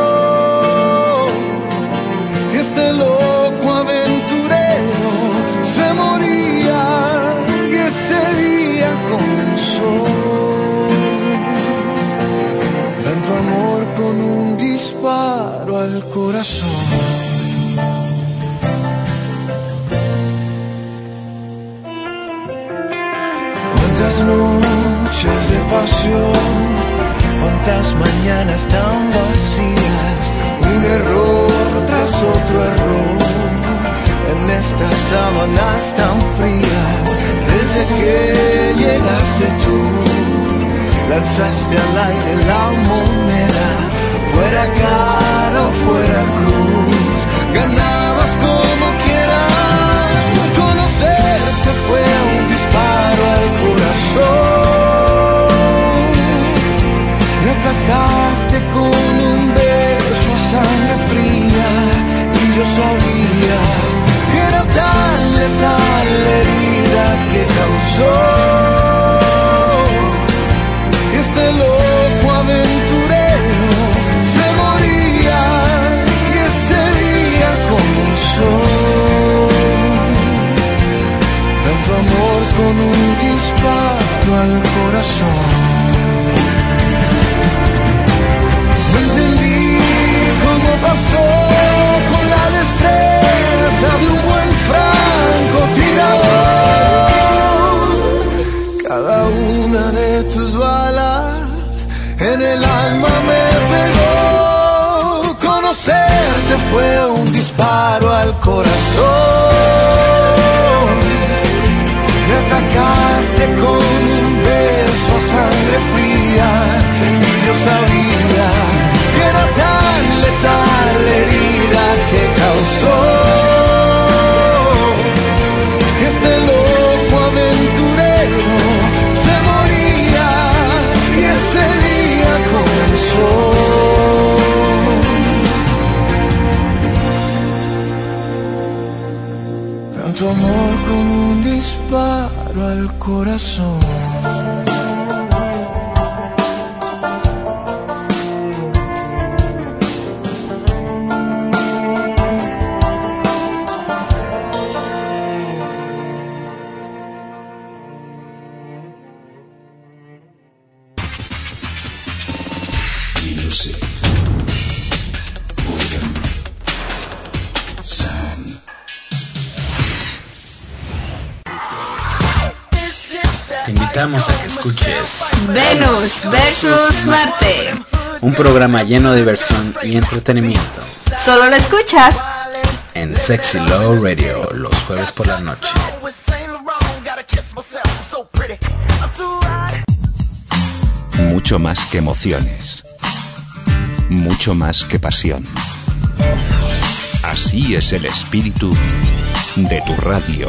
este loco aventurero. Se moría y ese día comenzó. Tanto amor con un disparo al corazón. Cuántas noches de pasión, cuántas mañanas tan vacías, un error tras otro error, en estas sábanas tan frías. Desde que llegaste tú, lanzaste al aire la moneda, fuera cara o fuera cruz, ganabas como quieras. Conocerte fue un disparo al corazón. Me atacaste con un beso a sangre fría y yo sabía que era tan letal la herida que causó este loco aventurero. Se moría y ese día comenzó. Tanto amor con un disparo al corazón. No entendí cómo pasó con la destreza de un buen francotirador. Cada una de tus balas en el alma me pegó. Conocerte fue un disparo al corazón. Me atacaste con un beso a sangre fría y yo sabía que era tan letal la herida que causó este loco aventurero. Se moría y ese día comenzó. Tanto amor con un disparo al corazón. Te invitamos a que escuches Venus versus Marte. un programa lleno de diversión y entretenimiento Solo lo escuchas en Sexy Love Radio los jueves por la noche. Mucho más que emociones. Mucho más que pasión. Así es el espíritu de tu radio.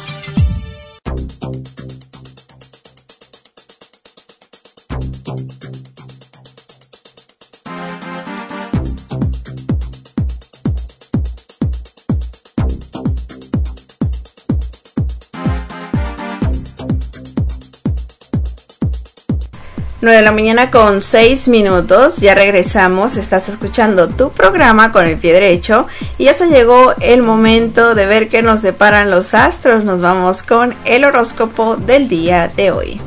Nueve de la mañana con 6 minutos, ya regresamos, estás escuchando tu programa con el pie derecho y ya se llegó el momento de ver qué nos deparan los astros. Nos vamos con el horóscopo del día de hoy.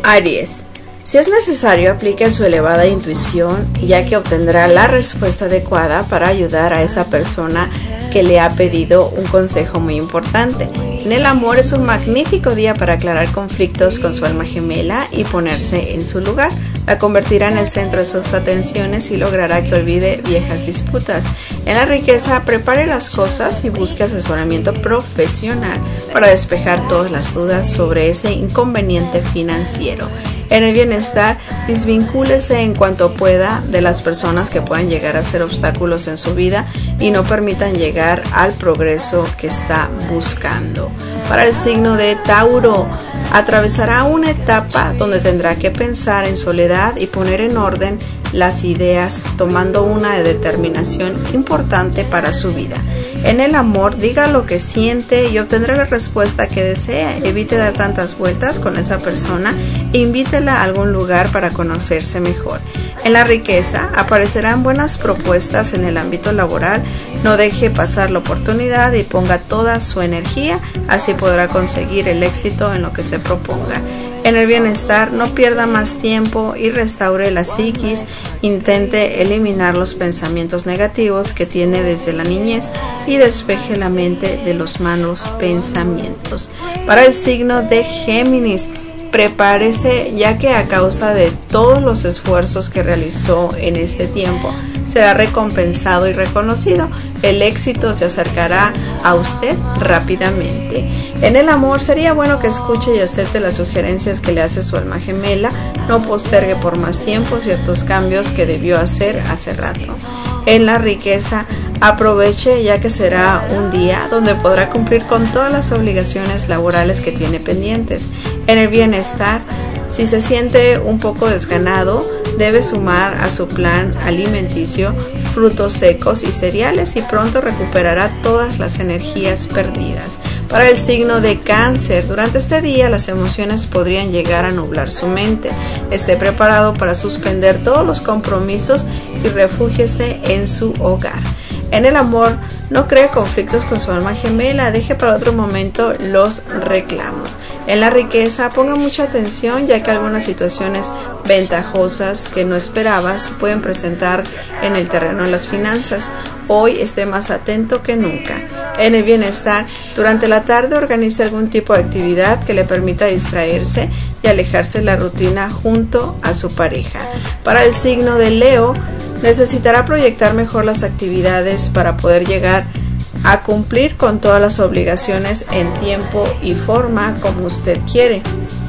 Aries. Si es necesario, aplique su elevada intuición, ya que obtendrá la respuesta adecuada para ayudar a esa persona que le ha pedido un consejo muy importante. En el amor es un magnífico día para aclarar conflictos con su alma gemela y ponerse en su lugar. La convertirá en el centro de sus atenciones y logrará que olvide viejas disputas. En la riqueza, prepare las cosas y busque asesoramiento profesional para despejar todas las dudas sobre ese inconveniente financiero. En el bienestar, desvincúlese en cuanto pueda de las personas que puedan llegar a ser obstáculos en su vida y no permitan llegar al progreso que está buscando. Para el signo de Tauro, atravesará una etapa donde tendrá que pensar en soledad y poner en orden las ideas, tomando una determinación importante para su vida. En el amor, diga lo que siente y obtendrá la respuesta que desea. Evite dar tantas vueltas con esa persona e invítela a algún lugar para conocerse mejor. En la riqueza, aparecerán buenas propuestas en el ámbito laboral. No deje pasar la oportunidad y ponga toda su energía, así podrá conseguir el éxito en lo que se proponga. En el bienestar, no pierda más tiempo y restaure la psiquis. Intente eliminar los pensamientos negativos que tiene desde la niñez y despeje la mente de los malos pensamientos. Para el signo de Géminis, prepárese, ya que a causa de todos los esfuerzos que realizó en este tiempo, será recompensado y reconocido. El éxito se acercará a usted rápidamente. En el amor, sería bueno que escuche y acepte las sugerencias que le hace su alma gemela. No postergue por más tiempo ciertos cambios que debió hacer hace rato. En la riqueza, aproveche, ya que será un día donde podrá cumplir con todas las obligaciones laborales que tiene pendientes. En el bienestar, si se siente un poco desganado, debe sumar a su plan alimenticio frutos secos y cereales y pronto recuperará todas las energías perdidas. Para el signo de Cáncer, durante este día las emociones podrían llegar a nublar su mente. Esté preparado para suspender todos los compromisos y refúgiese en su hogar. En el amor, no cree conflictos con su alma gemela, deje para otro momento los reclamos. En la riqueza, ponga mucha atención, ya que algunas situaciones ventajosas que no esperaba se pueden presentar en el terreno de las finanzas. Hoy esté más atento que nunca. En el bienestar, durante la tarde organice algún tipo de actividad que le permita distraerse y alejarse de la rutina junto a su pareja. Para el signo de Leo, necesitará proyectar mejor las actividades para poder llegar a cumplir con todas las obligaciones en tiempo y forma como usted quiere.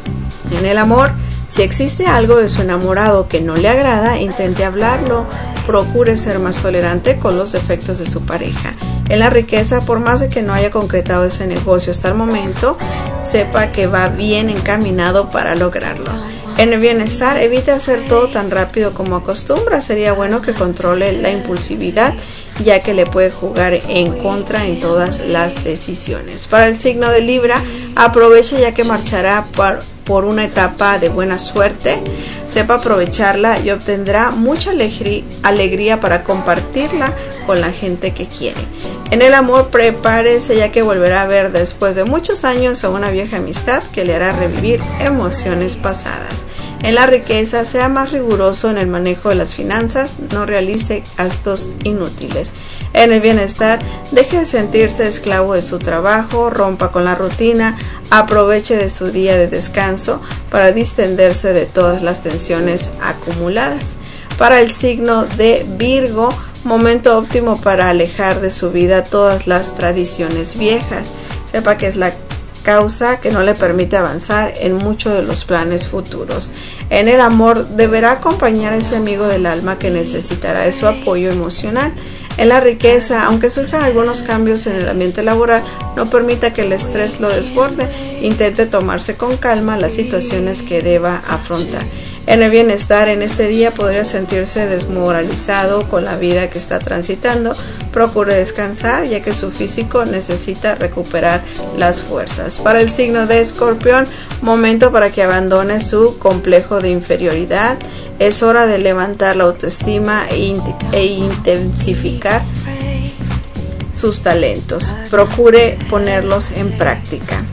En el amor, si existe algo de su enamorado que no le agrada, intente hablarlo. Procure ser más tolerante con los defectos de su pareja. En la riqueza, por más de que no haya concretado ese negocio hasta el momento, sepa que va bien encaminado para lograrlo. En el bienestar, evite hacer todo tan rápido como acostumbra. Sería bueno que controle la impulsividad, ya que le puede jugar en contra en todas las decisiones. Para el signo de Libra, aproveche, ya que marchará por una etapa de buena suerte. Sepa aprovecharla y obtendrá mucha alegría para compartirla con la gente que quiere. En el amor, prepárese, ya que volverá a ver después de muchos años a una vieja amistad que le hará revivir emociones pasadas. En la riqueza, sea más riguroso en el manejo de las finanzas, no realice gastos inútiles. En el bienestar, deje de sentirse esclavo de su trabajo, rompa con la rutina, aproveche de su día de descanso para distenderse de todas las tensiones acumuladas. Para el signo de Virgo, momento óptimo para alejar de su vida todas las tradiciones viejas. Sepa que es la causa que no le permite avanzar en muchos de los planes futuros. En el amor, deberá acompañar a ese amigo del alma que necesitará de su apoyo emocional. En la riqueza, aunque surjan algunos cambios en el ambiente laboral, no permita que el estrés lo desborde. Intente tomarse con calma las situaciones que deba afrontar. En el bienestar, en este día podría sentirse desmoralizado con la vida que está transitando. Procure descansar, ya que su físico necesita recuperar las fuerzas. Para el signo de Escorpión, momento para que abandone su complejo de inferioridad. Es hora de levantar la autoestima e intensificar sus talentos. Procure ponerlos en práctica.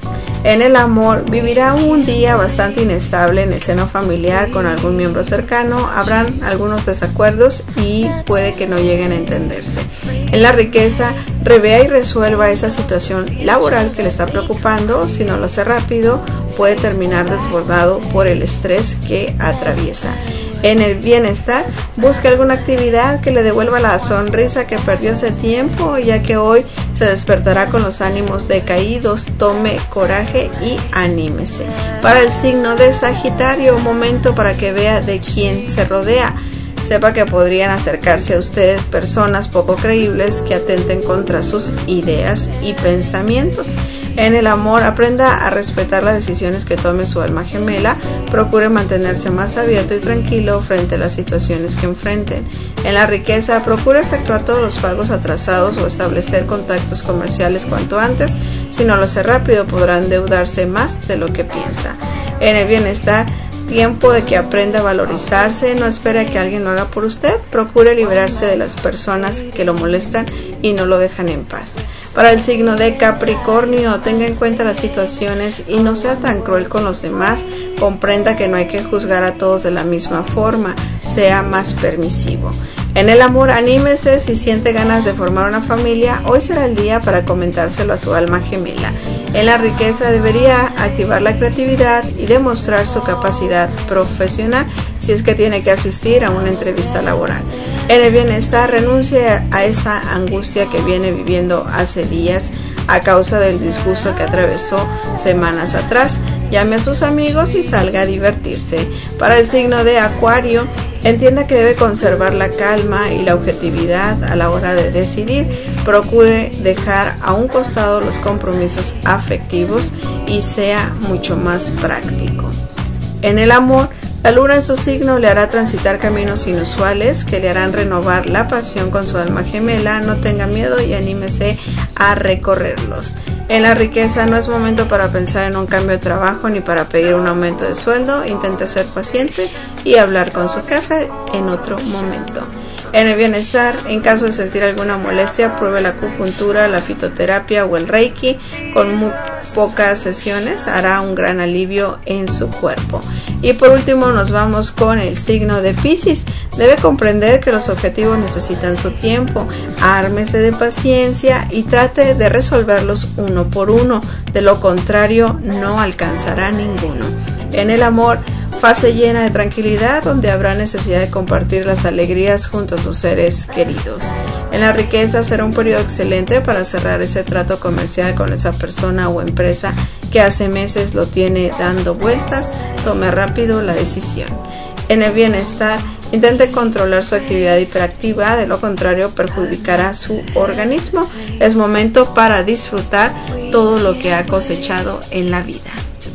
En el amor, vivirá un día bastante inestable en el seno familiar con algún miembro cercano, habrán algunos desacuerdos y puede que no lleguen a entenderse. En la riqueza, revea y resuelva esa situación laboral que le está preocupando. Si no lo hace rápido, puede terminar desbordado por el estrés que atraviesa. En el bienestar, busque alguna actividad que le devuelva la sonrisa que perdió hace tiempo, ya que hoy se despertará con los ánimos decaídos. Tome coraje y anímese. Para el signo de Sagitario, momento para que vea de quién se rodea. Sepa que podrían acercarse a usted personas poco creíbles que atenten contra sus ideas y pensamientos. En el amor, aprenda a respetar las decisiones que tome su alma gemela. Procure mantenerse más abierto y tranquilo frente a las situaciones que enfrenten. En la riqueza, procure efectuar todos los pagos atrasados o establecer contactos comerciales cuanto antes. Si no lo hace rápido, podrá endeudarse más de lo que piensa. En el bienestar, tiempo de que aprenda a valorizarse. No espere a que alguien lo haga por usted. Procure liberarse de las personas que lo molestan y no lo dejan en paz. Para el signo de Capricornio, tenga en cuenta las situaciones y no sea tan cruel con los demás. Comprenda que no hay que juzgar a todos de la misma forma. Sea más permisivo. En el amor, anímese. Si siente ganas de formar una familia, hoy será el día para comentárselo a su alma gemela. En la riqueza, debería activar la creatividad y demostrar su capacidad profesional si es que tiene que asistir a una entrevista laboral. En el bienestar, renuncie a esa angustia que viene viviendo hace días a causa del disgusto que atravesó semanas atrás. Llame a sus amigos y salga a divertirse. Para el signo de Acuario, entienda que debe conservar la calma y la objetividad a la hora de decidir. Procure dejar a un costado los compromisos afectivos y sea mucho más práctico. En el amor, la luna en su signo le hará transitar caminos inusuales que le harán renovar la pasión con su alma gemela. No tenga miedo y anímese a recorrerlos. En la riqueza, no es momento para pensar en un cambio de trabajo ni para pedir un aumento de sueldo. Intente ser paciente y hablar con su jefe en otro momento. En el bienestar, en caso de sentir alguna molestia, pruebe la acupuntura, la fitoterapia o el reiki. Con muy pocas sesiones hará un gran alivio en su cuerpo. Y por último nos vamos con el signo de Piscis. Debe comprender que los objetivos necesitan su tiempo. Ármese de paciencia y trate de resolverlos uno por uno. De lo contrario, no alcanzará ninguno. En el amor, fase llena de tranquilidad donde habrá necesidad de compartir las alegrías junto a sus seres queridos. En la riqueza, será un periodo excelente para cerrar ese trato comercial con esa persona o empresa que hace meses lo tiene dando vueltas. Tome rápido la decisión. En el bienestar, intente controlar su actividad hiperactiva, de lo contrario perjudicará su organismo. Es momento para disfrutar todo lo que ha cosechado en la vida.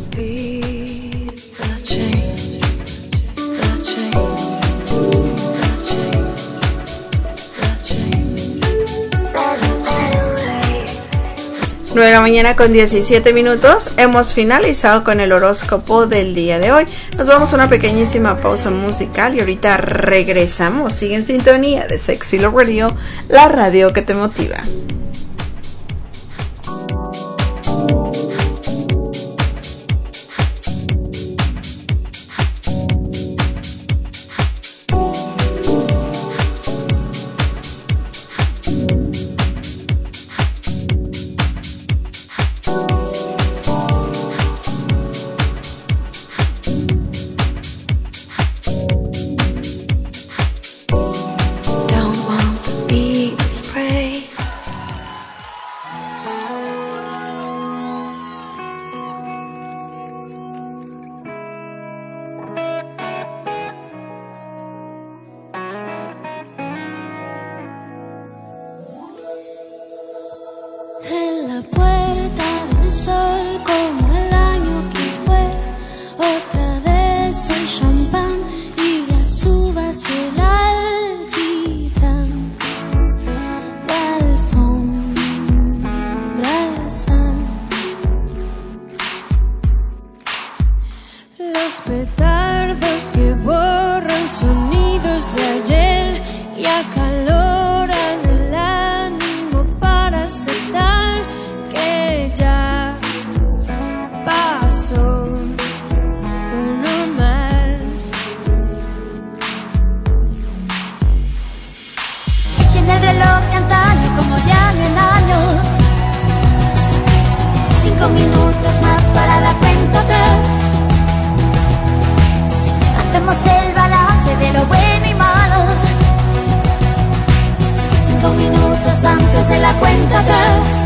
9 de la mañana con 17 minutos. Hemos finalizado con el horóscopo del día de hoy. Nos vamos a una pequeñísima pausa musical y ahorita regresamos. Sigue en sintonía de Sexy Love Radio, la radio que te motiva. En la puerta del sol, como el año que fue, otra vez el champán y las uvas y el alquitrán. La alfombra están los petardos que borran sonidos de ayer y acaloran el ánimo para aceptar que ya de la cuenta atrás.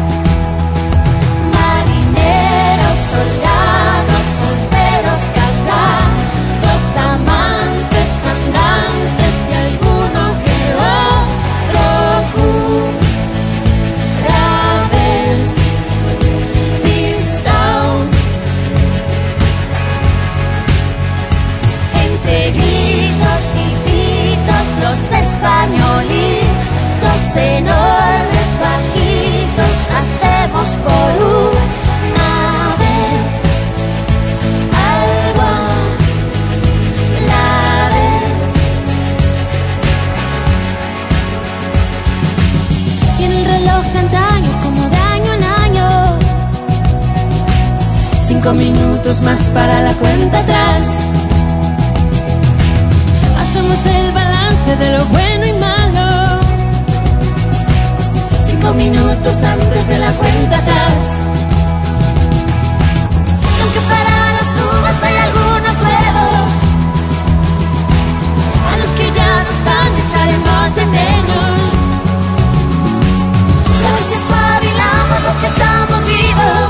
Marineros, soldados, solteros, casados, amantes, andantes y alguno que otro cura vez. This town. Entre gritos y pitos, los españolitos enormes, bajitos, hacemos por una vez algo a la vez. Tiene el reloj de antaño, como de año en año. 5 minutos más para la cuenta atrás. Hacemos el balance de lo bueno y malo. 5 minutos antes de la cuenta atrás. Aunque para las uvas hay algunos nuevos, a los que ya no están echaremos de menos. Y a ver si espabilamos los que estamos vivos,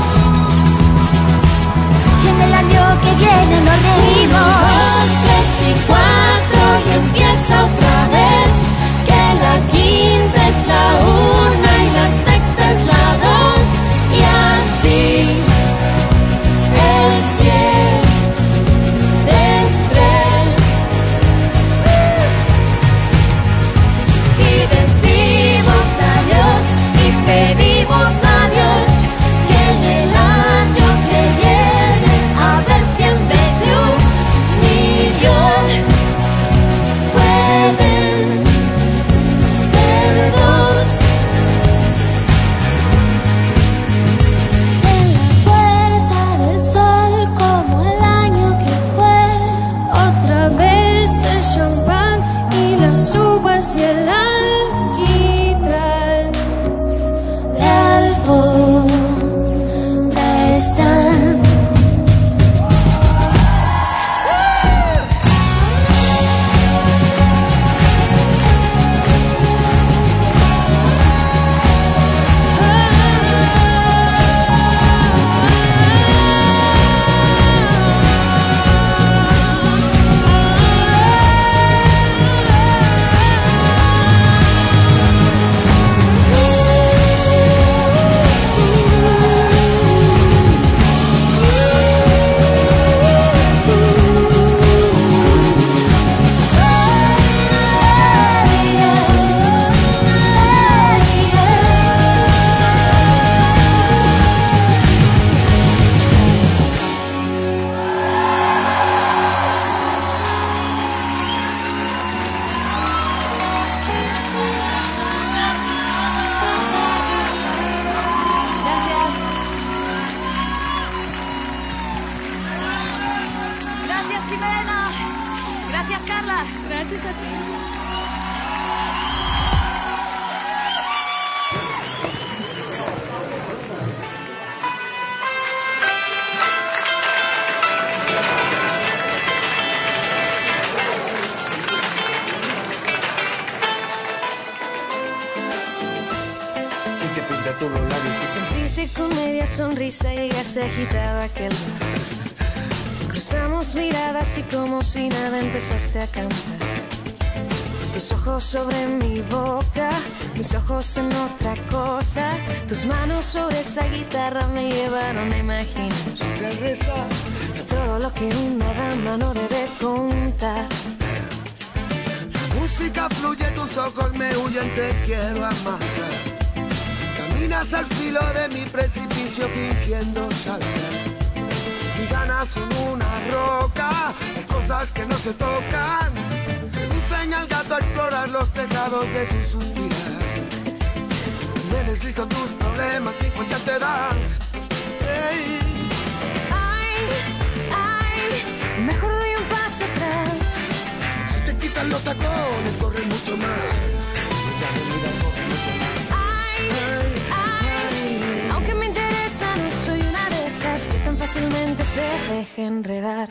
y en el año que viene nos reímos. 2, 3 y 4 y empieza otra vez, que la quinta es la 1 y la sexta es la 2, y así el 7 es 3. Y decimos adiós y pedimos adiós, que en el año que viene a ver si en vez de un millón pueden ser 2. En la puerta del sol, como el año que fue, otra vez el champán y las uvas y el alquitrán. La alfombra están. Gracias, Jimena. Gracias, Carla. Gracias a ti. Si te pinta tú los labios, Sonrisa y con media sonrisa llegaste agitado a aquel bar. Cruzamos miradas y como si nada empezaste a cantar. Tus ojos sobre mi boca, mis ojos en otra cosa. Tus manos sobre esa guitarra me llevaron a imaginar todo lo que una dama no debe contar. la música fluye, tus ojos me huyen, te quiero amar. Caminas al filo de mi precipicio fingiendo saltar. Mis ganas son una roca, las cosas que no se tocan. Seducen al gato a explorar los tejados de tu suspirar. Me deslizo tus problemas y cuenta te das. Hey. Ay, mejor doy un paso atrás. Si te quitan los tacones, corre mucho más. Ya me mira, corre mucho más. Ay, aunque me interesa, no soy una de esas que tan fácilmente se deja enredar.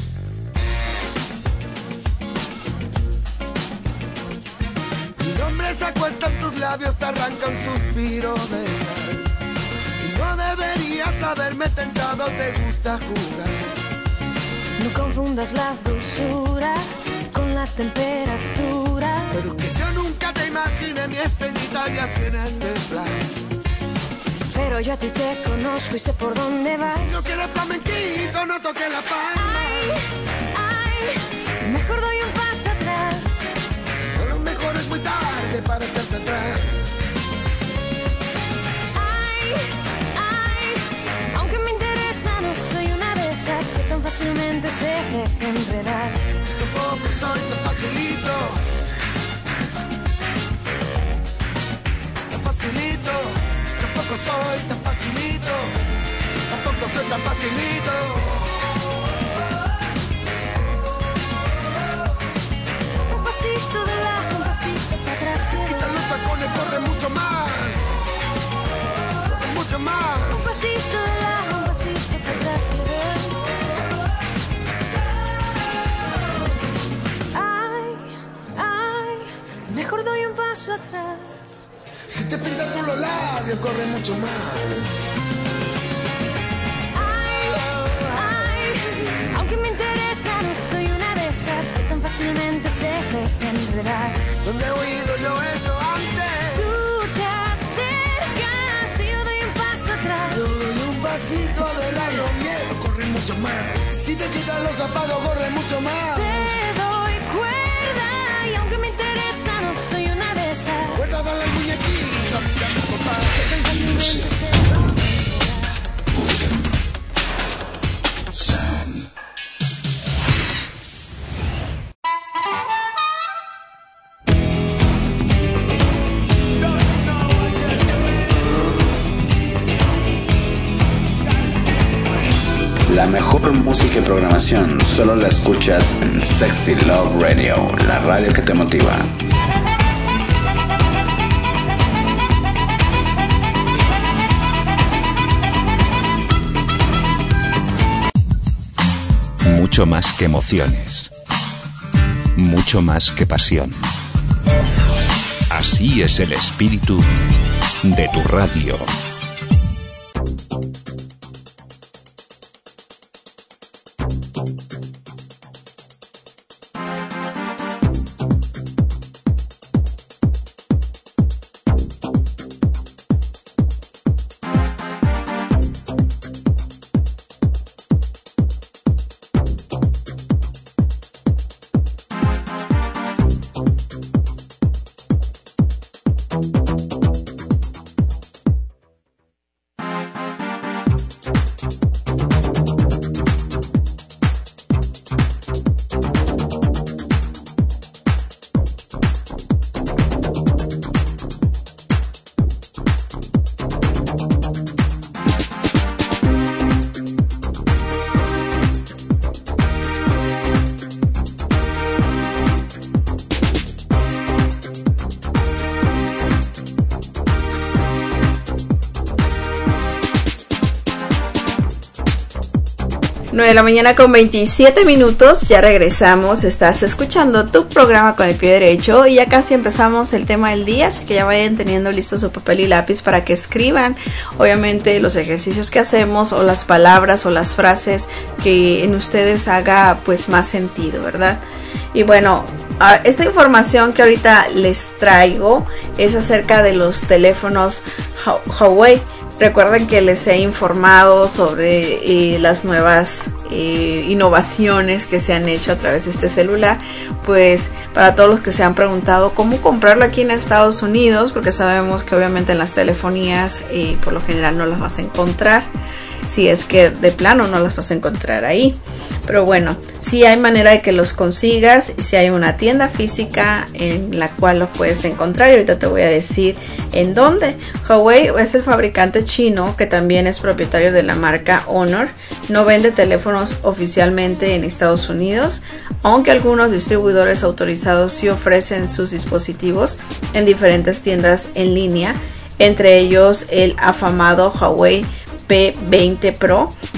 Mi nombre que se acuestan tus labios te arranca un suspiro de sal. Y no deberías haberme tentado, te gusta jugar. No confundas la dulzura con la temperatura. Pero que yo nunca te imaginé mi estrellita y así en el desplay. Pero yo a ti te conozco y sé por dónde vas. Si no quieres flamenquito, no toques la palma. Ay, mejor doy un paso atrás. A lo mejor es muy tarde para echarte atrás. Ay, aunque me interesa, no soy una de esas que tan fácilmente se deja enredar. Tampoco soy tan facilito. Tan facilito. Tampoco soy tan facilito. Tampoco soy tan facilito. Un pasito de lado, un pasito para atrás. Quita los tacones, corre mucho más. Corre mucho más. Un pasito de lado, un pasito para atrás. Ay, mejor doy un paso atrás. Si te pintas tú los labios, corre mucho más. Ay, aunque me interesa, no soy una de esas que tan fácilmente se deja enredar. ¿Dónde he oído yo esto antes? Tú te acercas y yo doy un paso atrás. Yo doy un pasito adelante, los miedos corren mucho más. Si te quitan los zapatos, corre mucho más. Te doy cuerda y aunque me interesa, no soy una de esas. Cuerda, dale al muñequito, mira mi papá. Que tan fácilmente se deja enredar. La mejor música y programación solo la escuchas en Sexy Love Radio, la radio que te motiva. Mucho más que emociones. Mucho más que pasión. Así es el espíritu de tu radio. De la mañana con 27 minutos, ya regresamos, estás escuchando tu programa con el pie derecho y ya casi empezamos el tema del día, así que ya vayan teniendo listo su papel y lápiz para que escriban obviamente los ejercicios que hacemos o las palabras o las frases que en ustedes haga pues más sentido, ¿verdad? Y bueno, esta información que ahorita les traigo es acerca de los teléfonos Huawei. Recuerden que les he informado sobre las nuevas innovaciones que se han hecho a través de este celular. Pues para todos los que se han preguntado cómo comprarlo aquí en Estados Unidos, porque sabemos que obviamente en las telefonías por lo general no las vas a encontrar, si es que de plano no las vas a encontrar ahí. Pero bueno, sí hay manera de que los consigas y sí hay una tienda física en la cual los puedes encontrar y ahorita te voy a decir en dónde. Huawei es el fabricante chino que también es propietario de la marca Honor. No vende teléfonos oficialmente en Estados Unidos, aunque algunos distribuidores autorizados sí ofrecen sus dispositivos en diferentes tiendas en línea, entre ellos el afamado Huawei P20 Pro,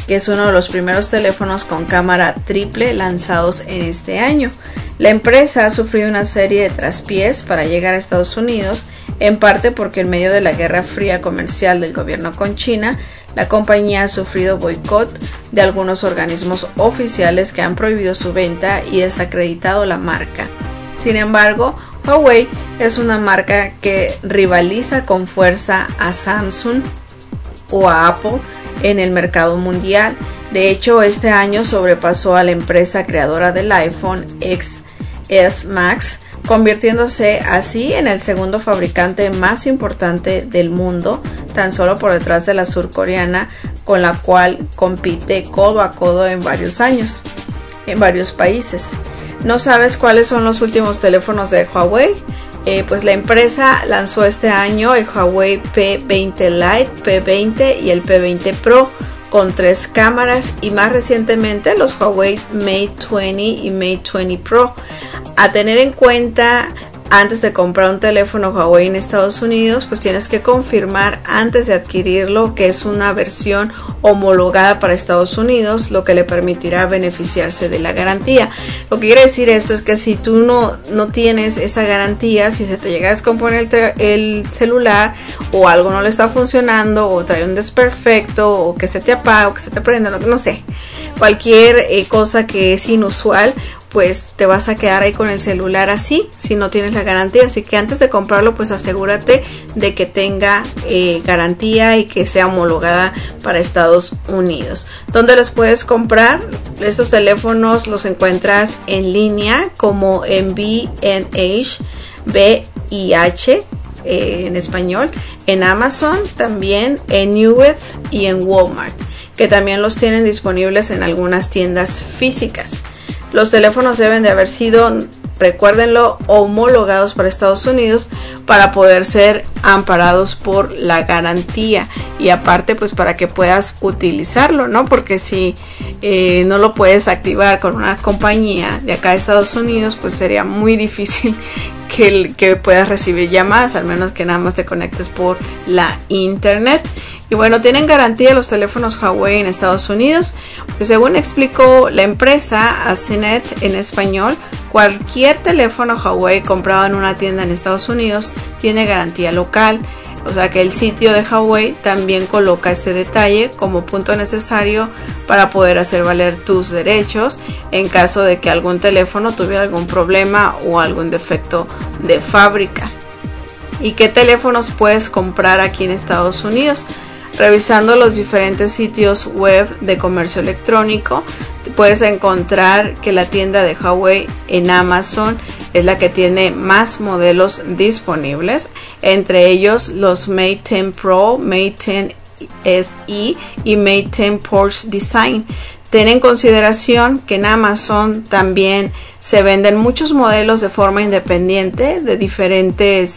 que es uno de los primeros teléfonos con cámara triple lanzados en este año. La empresa ha sufrido una serie de traspiés para llegar a Estados Unidos, en parte porque en medio de la guerra fría comercial del gobierno con China, la compañía ha sufrido boicot de algunos organismos oficiales que han prohibido su venta y desacreditado la marca. Sin embargo, Huawei es una marca que rivaliza con fuerza a Samsung o a Apple en el mercado mundial. De hecho, este año sobrepasó a la empresa creadora del iPhone XS Max, convirtiéndose así en el segundo fabricante más importante del mundo, tan solo por detrás de la surcoreana, con la cual compite codo a codo en varios años, en varios países. ¿No sabes cuáles son los últimos teléfonos de Huawei? Pues la empresa lanzó este año el Huawei P20 Lite, P20 y el P20 Pro con 3 cámaras, y más recientemente los Huawei Mate 20 y Mate 20 Pro. A tener en cuenta, antes de comprar un teléfono Huawei en Estados Unidos, pues tienes que confirmar antes de adquirirlo que es una versión homologada para Estados Unidos, lo que le permitirá beneficiarse de la garantía. Lo que quiere decir esto es que si tú no tienes esa garantía, si se te llega a descomponer el celular, o algo no le está funcionando, o trae un desperfecto, o que se te apaga, o que se te prenda, no sé, cualquier cosa que es inusual, pues te vas a quedar ahí con el celular así, si no tienes la garantía. Así que antes de comprarlo, pues asegúrate de que tenga garantía y que sea homologada para Estados Unidos. ¿Dónde los puedes comprar? Estos teléfonos los encuentras en línea como en B&H, VIH en español, en Amazon, también en Newegg y en Walmart, que también los tienen disponibles en algunas tiendas físicas. Los teléfonos deben de haber sido, recuérdenlo, homologados para Estados Unidos para poder ser amparados por la garantía, y aparte pues para que puedas utilizarlo, ¿no? Porque si no lo puedes activar con una compañía de acá de Estados Unidos, pues sería muy difícil que puedas recibir llamadas, al menos que nada más te conectes por la internet. Y bueno, tienen garantía los teléfonos Huawei en Estados Unidos, que según explicó la empresa a CNET en español, cualquier teléfono Huawei comprado en una tienda en Estados Unidos tiene garantía local. O sea que el sitio de Huawei también coloca ese detalle como punto necesario para poder hacer valer tus derechos en caso de que algún teléfono tuviera algún problema o algún defecto de fábrica. ¿Y qué teléfonos puedes comprar aquí en Estados Unidos? Revisando los diferentes sitios web de comercio electrónico, puedes encontrar que la tienda de Huawei en Amazon es la que tiene más modelos disponibles, entre ellos los Mate 10 Pro, Mate 10 SE y Mate 10 Porsche Design. Ten en consideración que en Amazon también se venden muchos modelos de forma independiente de diferentes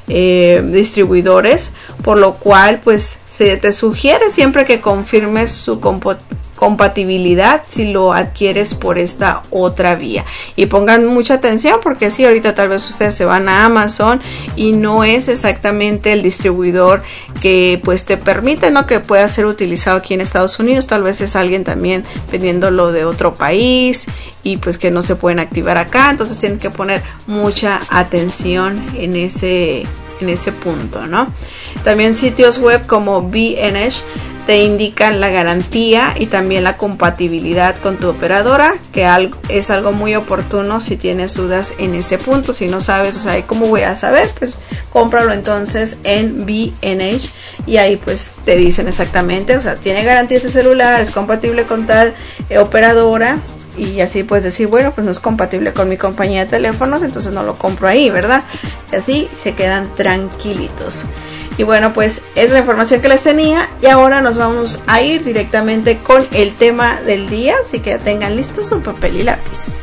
distribuidores, por lo cual pues se te sugiere siempre que confirmes su compatibilidad si lo adquieres por esta otra vía. Y pongan mucha atención, porque sí, ahorita tal vez ustedes se van a Amazon y no es exactamente el distribuidor que pues te permite, ¿no?, que pueda ser utilizado aquí en Estados Unidos. Tal vez es alguien también vendiéndolo de otro país y pues que no se pueden activar acá, entonces tienen que poner mucha atención en ese punto, ¿no? También sitios web como B&H te indican la garantía y también la compatibilidad con tu operadora, que es algo muy oportuno si tienes dudas en ese punto. Si no sabes, o sea, ¿cómo voy a saber? Pues cómpralo entonces en B&H y ahí pues te dicen exactamente, o sea, tiene garantía ese celular, es compatible con tal operadora. Y así puedes decir, bueno, pues no es compatible con mi compañía de teléfonos, entonces no lo compro ahí, ¿verdad? Y así se quedan tranquilitos. Y bueno, pues es la información que les tenía. Y ahora nos vamos a ir directamente con el tema del día. Así que ya tengan listos su papel y lápiz.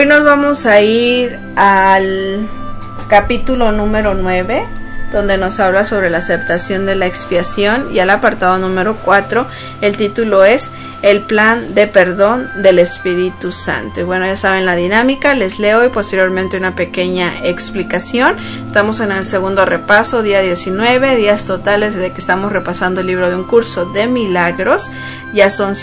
Hoy nos vamos a ir al capítulo número 9, donde nos habla sobre la aceptación de la expiación, y al apartado número 4, el título es El plan de perdón del Espíritu Santo. Y bueno, ya saben la dinámica, les leo y posteriormente una pequeña explicación. Estamos en el segundo repaso, día 19, días totales desde que estamos repasando el libro de un curso de milagros, ya son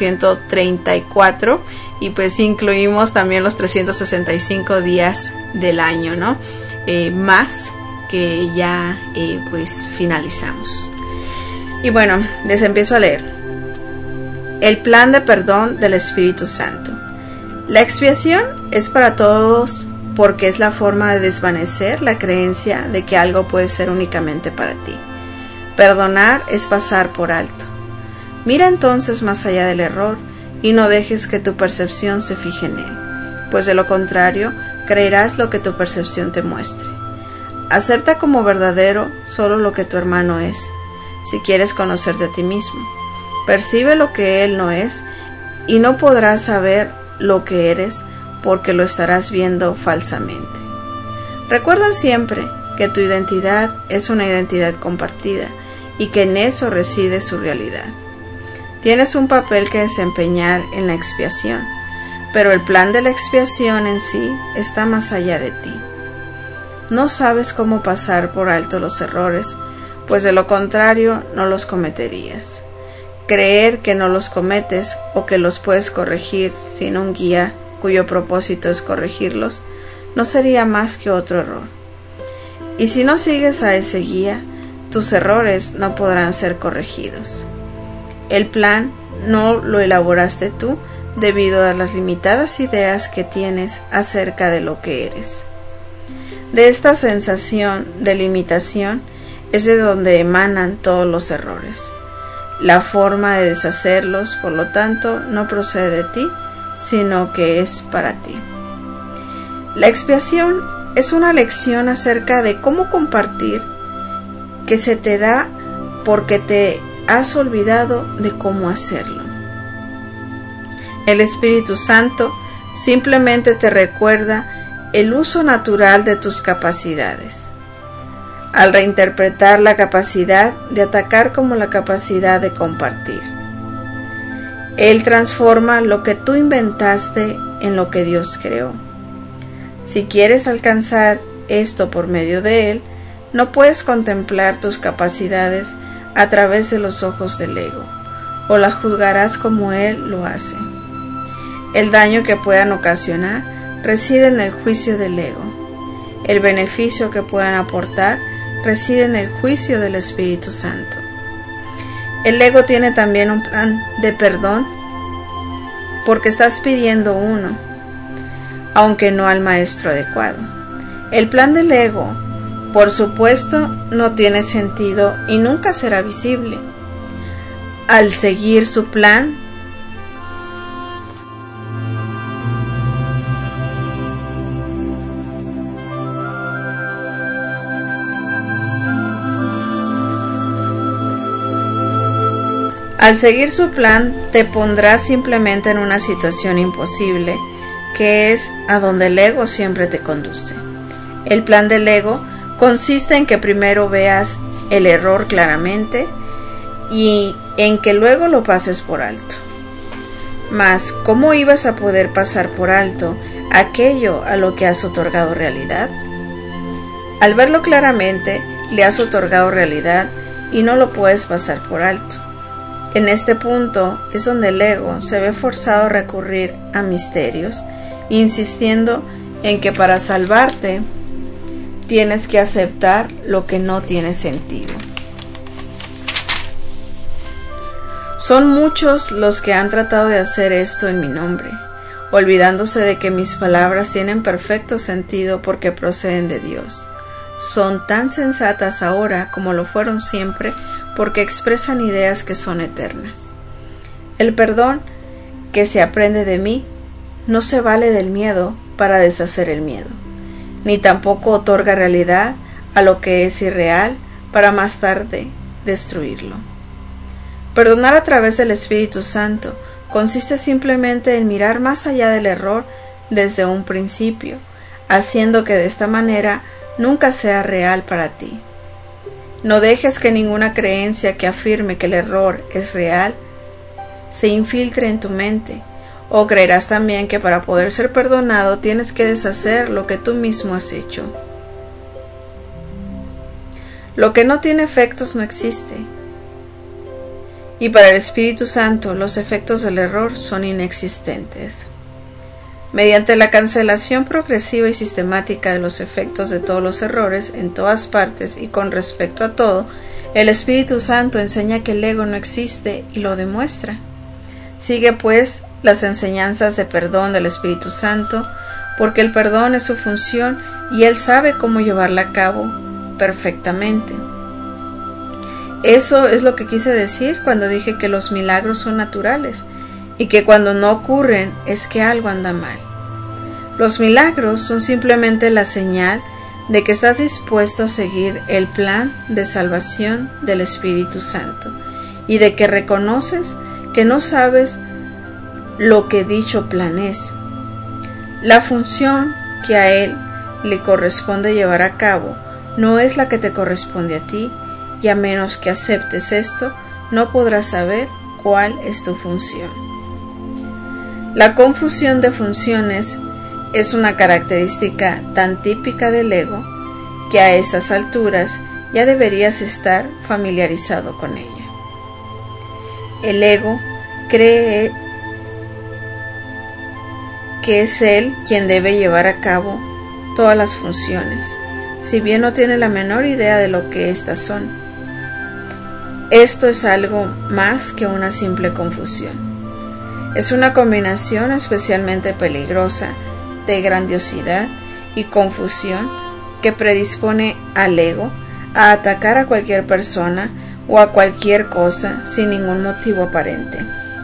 134, y pues incluimos también los 365 días del año, ¿no? Más que ya pues finalizamos. Y bueno, les empiezo a leer. El plan de perdón del Espíritu Santo. La expiación es para todos porque es la forma de desvanecer la creencia de que algo puede ser únicamente para ti. Perdonar es pasar por alto. Mira entonces más allá del error y no dejes que tu percepción se fije en él, pues de lo contrario creerás lo que tu percepción te muestre. Acepta como verdadero solo lo que tu hermano es, si quieres conocerte a ti mismo. Percibe lo que él no es y no podrás saber lo que eres porque lo estarás viendo falsamente. Recuerda siempre que tu identidad es una identidad compartida y que en eso reside su realidad. Tienes un papel que desempeñar en la expiación, pero el plan de la expiación en sí está más allá de ti. No sabes cómo pasar por alto los errores, pues de lo contrario no los cometerías. Creer que no los cometes o que los puedes corregir sin un guía cuyo propósito es corregirlos, no sería más que otro error. Y si no sigues a ese guía, tus errores no podrán ser corregidos. El plan no lo elaboraste tú debido a las limitadas ideas que tienes acerca de lo que eres. De esta sensación de limitación es de donde emanan todos los errores. La forma de deshacerlos, por lo tanto, no procede de ti, sino que es para ti. La expiación es una lección acerca de cómo compartir que se te da porque te has olvidado de cómo hacerlo. El Espíritu Santo simplemente te recuerda el uso natural de tus capacidades. Al reinterpretar la capacidad de atacar como la capacidad de compartir. Él transforma lo que tú inventaste en lo que Dios creó. Si quieres alcanzar esto por medio de Él, no puedes contemplar tus capacidades a través de los ojos del ego, o las juzgarás como Él lo hace. El daño que puedan ocasionar reside en el juicio del ego. El beneficio que puedan aportar reside en el juicio del Espíritu Santo. El ego tiene también un plan de perdón porque estás pidiendo uno, aunque no al maestro adecuado. El plan del ego, por supuesto, no tiene sentido y nunca será visible. Al seguir su plan, te pondrá simplemente en una situación imposible, que es a donde el ego siempre te conduce. El plan del ego consiste en que primero veas el error claramente y en que luego lo pases por alto. Mas, ¿cómo ibas a poder pasar por alto aquello a lo que has otorgado realidad? Al verlo claramente, le has otorgado realidad y no lo puedes pasar por alto. En este punto es donde el ego se ve forzado a recurrir a misterios, insistiendo en que para salvarte tienes que aceptar lo que no tiene sentido. Son muchos los que han tratado de hacer esto en mi nombre, olvidándose de que mis palabras tienen perfecto sentido porque proceden de Dios. Son tan sensatas ahora como lo fueron siempre, porque expresan ideas que son eternas. El perdón que se aprende de mí no se vale del miedo para deshacer el miedo, ni tampoco otorga realidad a lo que es irreal para más tarde destruirlo. Perdonar a través del Espíritu Santo consiste simplemente en mirar más allá del error desde un principio, haciendo que de esta manera nunca sea real para ti. No dejes que ninguna creencia que afirme que el error es real se infiltre en tu mente, o creerás también que para poder ser perdonado tienes que deshacer lo que tú mismo has hecho. Lo que no tiene efectos no existe. Y para el Espíritu Santo los efectos del error son inexistentes. Mediante la cancelación progresiva y sistemática de los efectos de todos los errores en todas partes y con respecto a todo, el Espíritu Santo enseña que el ego no existe y lo demuestra. Sigue pues las enseñanzas de perdón del Espíritu Santo, porque el perdón es su función y Él sabe cómo llevarla a cabo perfectamente. Eso es lo que quise decir cuando dije que los milagros son naturales y que cuando no ocurren es que algo anda mal. Los milagros son simplemente la señal de que estás dispuesto a seguir el plan de salvación del Espíritu Santo y de que reconoces que no sabes lo que dicho plan es. La función que a Él le corresponde llevar a cabo no es la que te corresponde a ti, y a menos que aceptes esto, no podrás saber cuál es tu función. La confusión de funciones es una característica tan típica del ego que a estas alturas ya deberías estar familiarizado con ella. El ego cree que es él quien debe llevar a cabo todas las funciones, si bien no tiene la menor idea de lo que éstas son. Esto es algo más que una simple confusión. Es una combinación especialmente peligrosa de grandiosidad y confusión que predispone al ego a atacar a cualquier persona o a cualquier cosa sin ningún motivo aparente.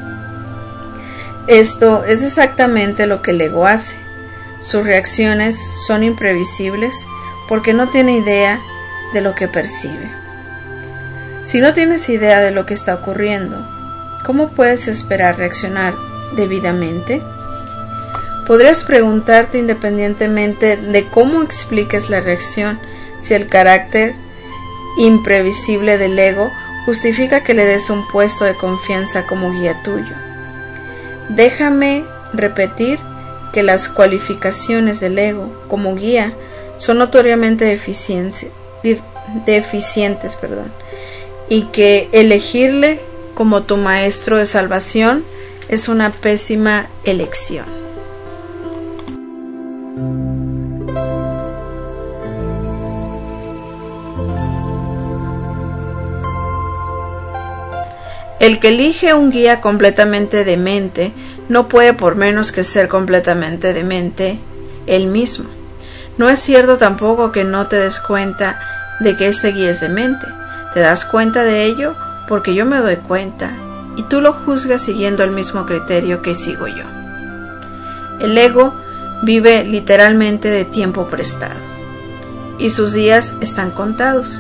Esto es exactamente lo que el ego hace. Sus reacciones son imprevisibles porque no tiene idea de lo que percibe. Si no tienes idea de lo que está ocurriendo, ¿cómo puedes esperar reaccionar debidamente? Podrías preguntarte independientemente de cómo expliques la reacción si el carácter imprevisible del ego justifica que le des un puesto de confianza como guía tuyo. Déjame repetir que las cualificaciones del ego como guía son notoriamente deficientes, y que elegirle como tu maestro de salvación es una pésima elección. El que elige un guía completamente demente no puede por menos que ser completamente demente él mismo. No es cierto tampoco que no te des cuenta de que este guía es demente. Te das cuenta de ello porque yo me doy cuenta y tú lo juzgas siguiendo el mismo criterio que sigo yo. El ego vive literalmente de tiempo prestado y sus días están contados.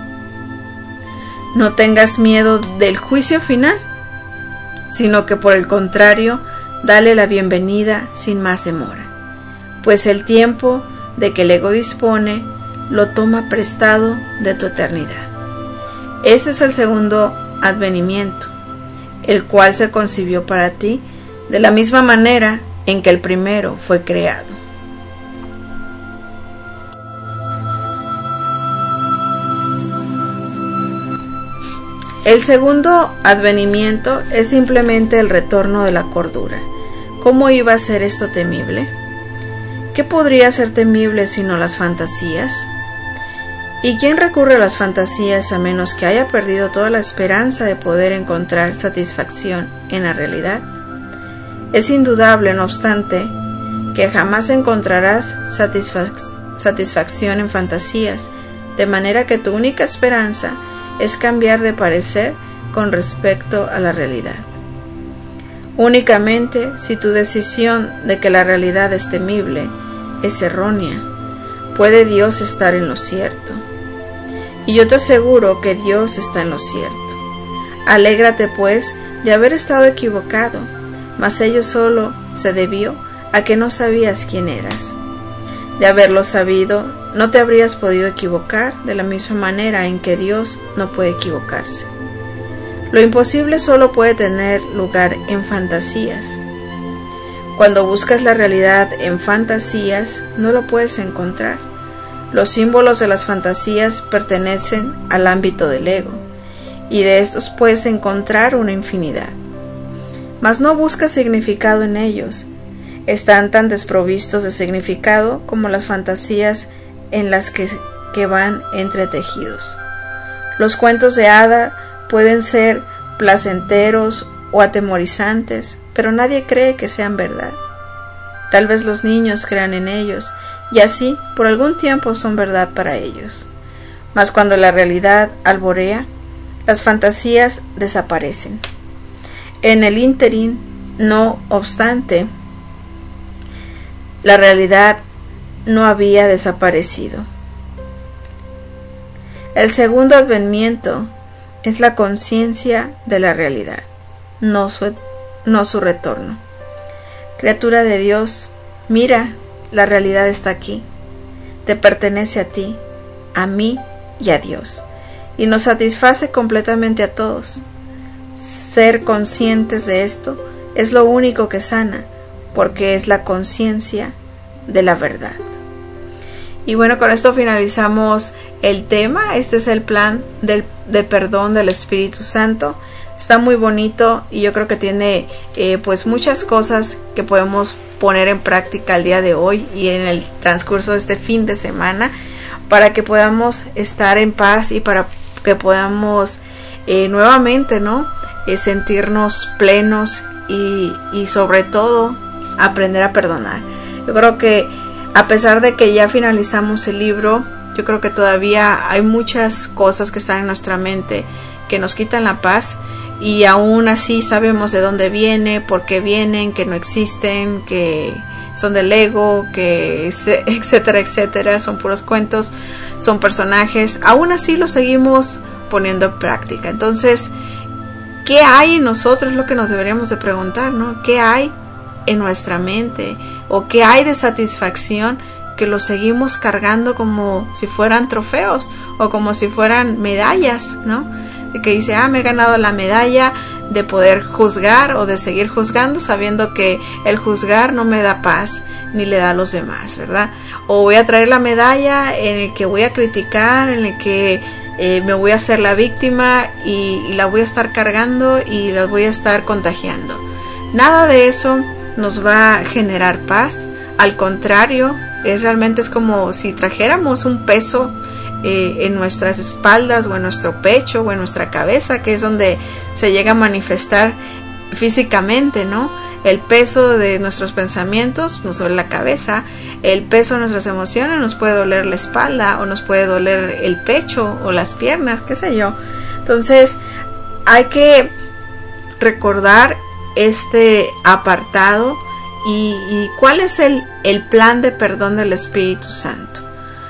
No tengas miedo del juicio final, sino que por el contrario, dale la bienvenida sin más demora, pues el tiempo de que el ego dispone lo toma prestado de tu eternidad. Este es el segundo advenimiento, el cual se concibió para ti de la misma manera en que el primero fue creado. El segundo advenimiento es simplemente el retorno de la cordura. ¿Cómo iba a ser esto temible? ¿Qué podría ser temible sino las fantasías? ¿Y quién recurre a las fantasías a menos que haya perdido toda la esperanza de poder encontrar satisfacción en la realidad? Es indudable, no obstante, que jamás encontrarás satisfacción en fantasías, de manera que tu única esperanza es cambiar de parecer con respecto a la realidad. Únicamente si tu decisión de que la realidad es temible es errónea, puede Dios estar en lo cierto. Y yo te aseguro que Dios está en lo cierto. Alégrate pues de haber estado equivocado, mas ello solo se debió a que no sabías quién eras. De haberlo sabido, no te habrías podido equivocar de la misma manera en que Dios no puede equivocarse. Lo imposible solo puede tener lugar en fantasías. Cuando buscas la realidad en fantasías, no lo puedes encontrar. Los símbolos de las fantasías pertenecen al ámbito del ego, y de estos puedes encontrar una infinidad. Mas no buscas significado en ellos. Están tan desprovistos de significado como las fantasías en las que van entretejidos. Los cuentos de hada pueden ser placenteros o atemorizantes, pero nadie cree que sean verdad. Tal vez los niños crean en ellos, y así por algún tiempo son verdad para ellos. Mas cuando la realidad alborea, las fantasías desaparecen. En el ínterin, no obstante, la realidad no había desaparecido. El segundo advenimiento es la conciencia de la realidad, no su retorno. Criatura de Dios, mira, la realidad está aquí, te pertenece a ti, a mí y a Dios, y nos satisface completamente a todos. Ser conscientes de esto es lo único que sana, porque es la conciencia de la verdad. Y bueno, con esto finalizamos el tema. Este es el plan de perdón del Espíritu Santo. Está muy bonito y yo creo que tiene pues muchas cosas que podemos poner en práctica el día de hoy y en el transcurso de este fin de semana, para que podamos estar en paz y para que podamos nuevamente, ¿no? Sentirnos plenos y sobre todo aprender a perdonar. Yo creo que a pesar de que ya finalizamos el libro, yo creo que todavía hay muchas cosas que están en nuestra mente que nos quitan la paz, y aún así sabemos de dónde viene, por qué vienen, que no existen, que son del ego, que etcétera, etcétera, son puros cuentos, son personajes. Aún así lo seguimos poniendo en práctica. Entonces, ¿qué hay en nosotros? Es lo que nos deberíamos de preguntar, ¿no? ¿Qué hay en nuestra mente? ¿O qué hay de satisfacción que lo seguimos cargando como si fueran trofeos o como si fueran medallas, ¿no? De que dice, me he ganado la medalla de poder juzgar o de seguir juzgando, sabiendo que el juzgar no me da paz ni le da a los demás, ¿verdad? O voy a traer la medalla en el que voy a criticar, en el que me voy a hacer la víctima y la voy a estar cargando y la voy a estar contagiando. Nada de eso nos va a generar paz. Al contrario, realmente es como si trajéramos un peso en nuestras espaldas o en nuestro pecho o en nuestra cabeza, que es donde se llega a manifestar físicamente, ¿no? El peso de nuestros pensamientos nos duele la cabeza, el peso de nuestras emociones nos puede doler la espalda o nos puede doler el pecho o las piernas, qué sé yo. Entonces hay que recordar este apartado y cuál es el plan de perdón del Espíritu Santo.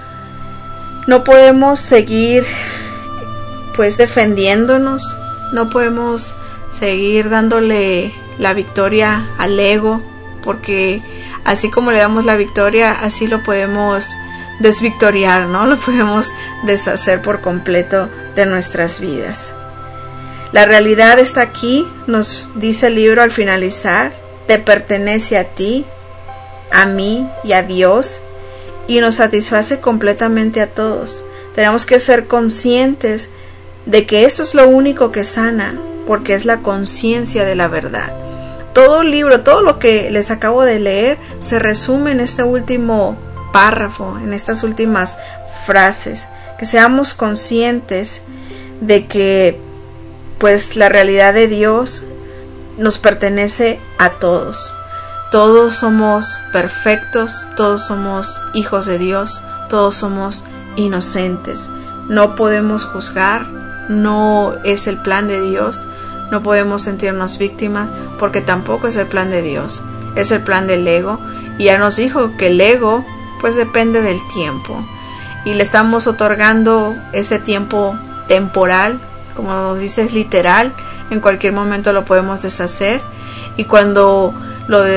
No podemos seguir pues defendiéndonos, no podemos seguir dándole la victoria al ego, porque así como le damos la victoria, así lo podemos desvictoriar, ¿no? Lo podemos deshacer por completo de nuestras vidas. La realidad está aquí, nos dice el libro al finalizar, te pertenece a ti, a mí y a Dios, y nos satisface completamente a todos. Tenemos que ser conscientes de que eso es lo único que sana, porque es la conciencia de la verdad. Todo el libro, todo lo que les acabo de leer, se resume en este último párrafo, en estas últimas frases. Que seamos conscientes de que pues la realidad de Dios nos pertenece a todos. Todos somos perfectos, todos somos hijos de Dios, todos somos inocentes. No podemos juzgar, no es el plan de Dios, no podemos sentirnos víctimas porque tampoco es el plan de Dios, es el plan del ego. Y ya nos dijo que el ego pues depende del tiempo y le estamos otorgando ese tiempo temporal, como nos dice, es literal, en cualquier momento lo podemos deshacer. Y cuando lo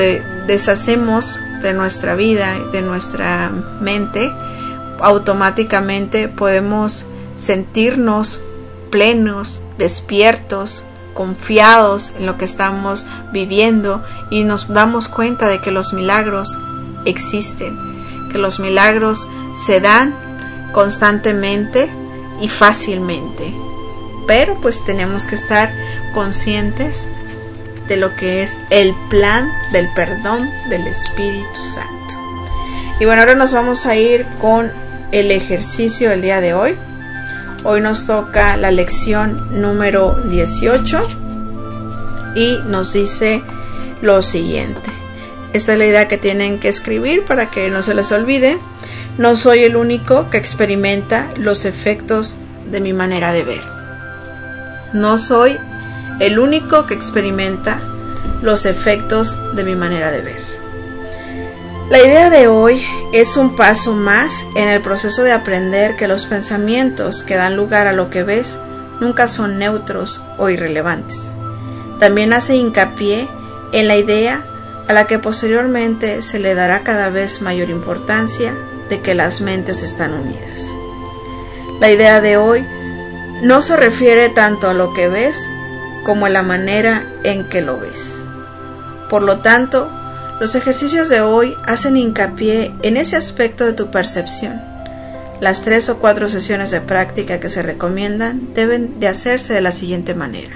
deshacemos de nuestra vida, de nuestra mente, automáticamente podemos sentirnos plenos, despiertos, confiados en lo que estamos viviendo, y nos damos cuenta de que los milagros existen, que los milagros se dan constantemente y fácilmente. Pero pues tenemos que estar conscientes de lo que es el plan del perdón del Espíritu Santo. Y bueno, ahora nos vamos a ir con el ejercicio del día de hoy. Hoy nos toca la lección número 18 y nos dice lo siguiente. Esta es la idea que tienen que escribir para que no se les olvide. No soy el único que experimenta los efectos de mi manera de ver. No soy el único que experimenta los efectos de mi manera de ver. La idea de hoy es un paso más en el proceso de aprender que los pensamientos que dan lugar a lo que ves nunca son neutros o irrelevantes. También hace hincapié en la idea a la que posteriormente se le dará cada vez mayor importancia de que las mentes están unidas. La idea de hoy no se refiere tanto a lo que ves como a la manera en que lo ves. Por lo tanto, los ejercicios de hoy hacen hincapié en ese aspecto de tu percepción. Las 3 o 4 sesiones de práctica que se recomiendan deben de hacerse de la siguiente manera.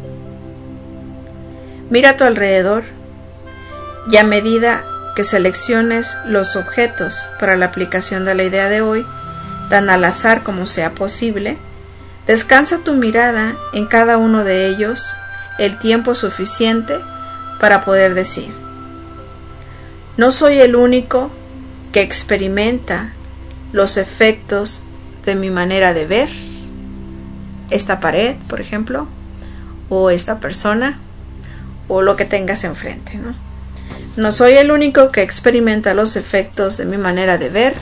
Mira a tu alrededor y a medida que selecciones los objetos para la aplicación de la idea de hoy, tan al azar como sea posible, descansa tu mirada en cada uno de ellos el tiempo suficiente para poder decir: no soy el único que experimenta los efectos de mi manera de ver. Esta pared, por ejemplo, o esta persona, o lo que tengas enfrente, ¿no? No soy el único que experimenta los efectos de mi manera de ver.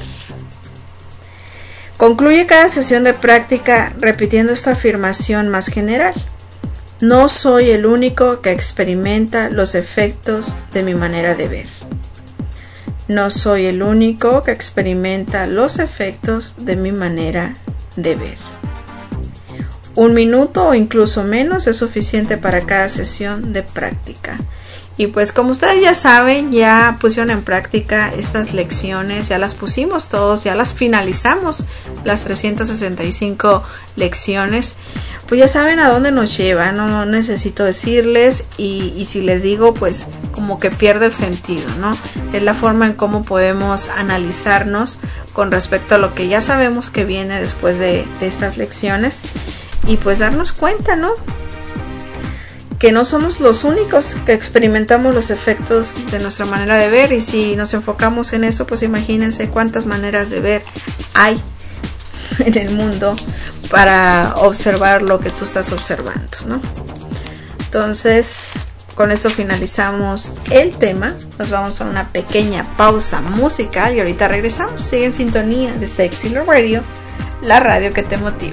Concluye cada sesión de práctica repitiendo esta afirmación más general. No soy el único que experimenta los efectos de mi manera de ver. No soy el único que experimenta los efectos de mi manera de ver. 1 minuto o incluso menos es suficiente para cada sesión de práctica. Y pues como ustedes ya saben, ya pusieron en práctica estas lecciones, ya las pusimos todos, ya las finalizamos, las 365 lecciones. Pues ya saben a dónde nos lleva, no necesito decirles, y si les digo, pues como que pierde el sentido, ¿no? Es la forma en cómo podemos analizarnos con respecto a lo que ya sabemos que viene después de estas lecciones, y pues darnos cuenta, ¿no?, que no somos los únicos que experimentamos los efectos de nuestra manera de ver. Y si nos enfocamos en eso, pues imagínense cuántas maneras de ver hay en el mundo para observar lo que tú estás observando, ¿no? Entonces, con esto finalizamos el tema. Nos vamos a una pequeña pausa musical y ahorita regresamos. Sigue en sintonía de Sexy Love Radio, la radio que te motiva.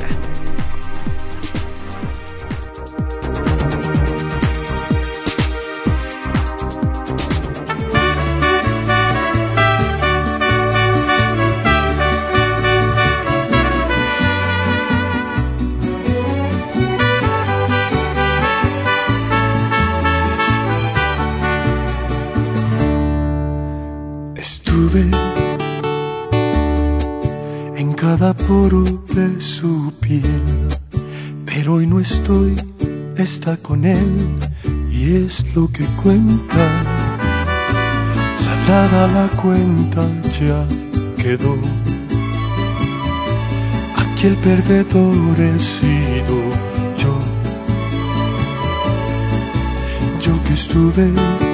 En cada poro de su piel, pero hoy no estoy, está con él y es lo que cuenta. Saldada la cuenta ya quedó, aquí el perdedor he sido yo que estuve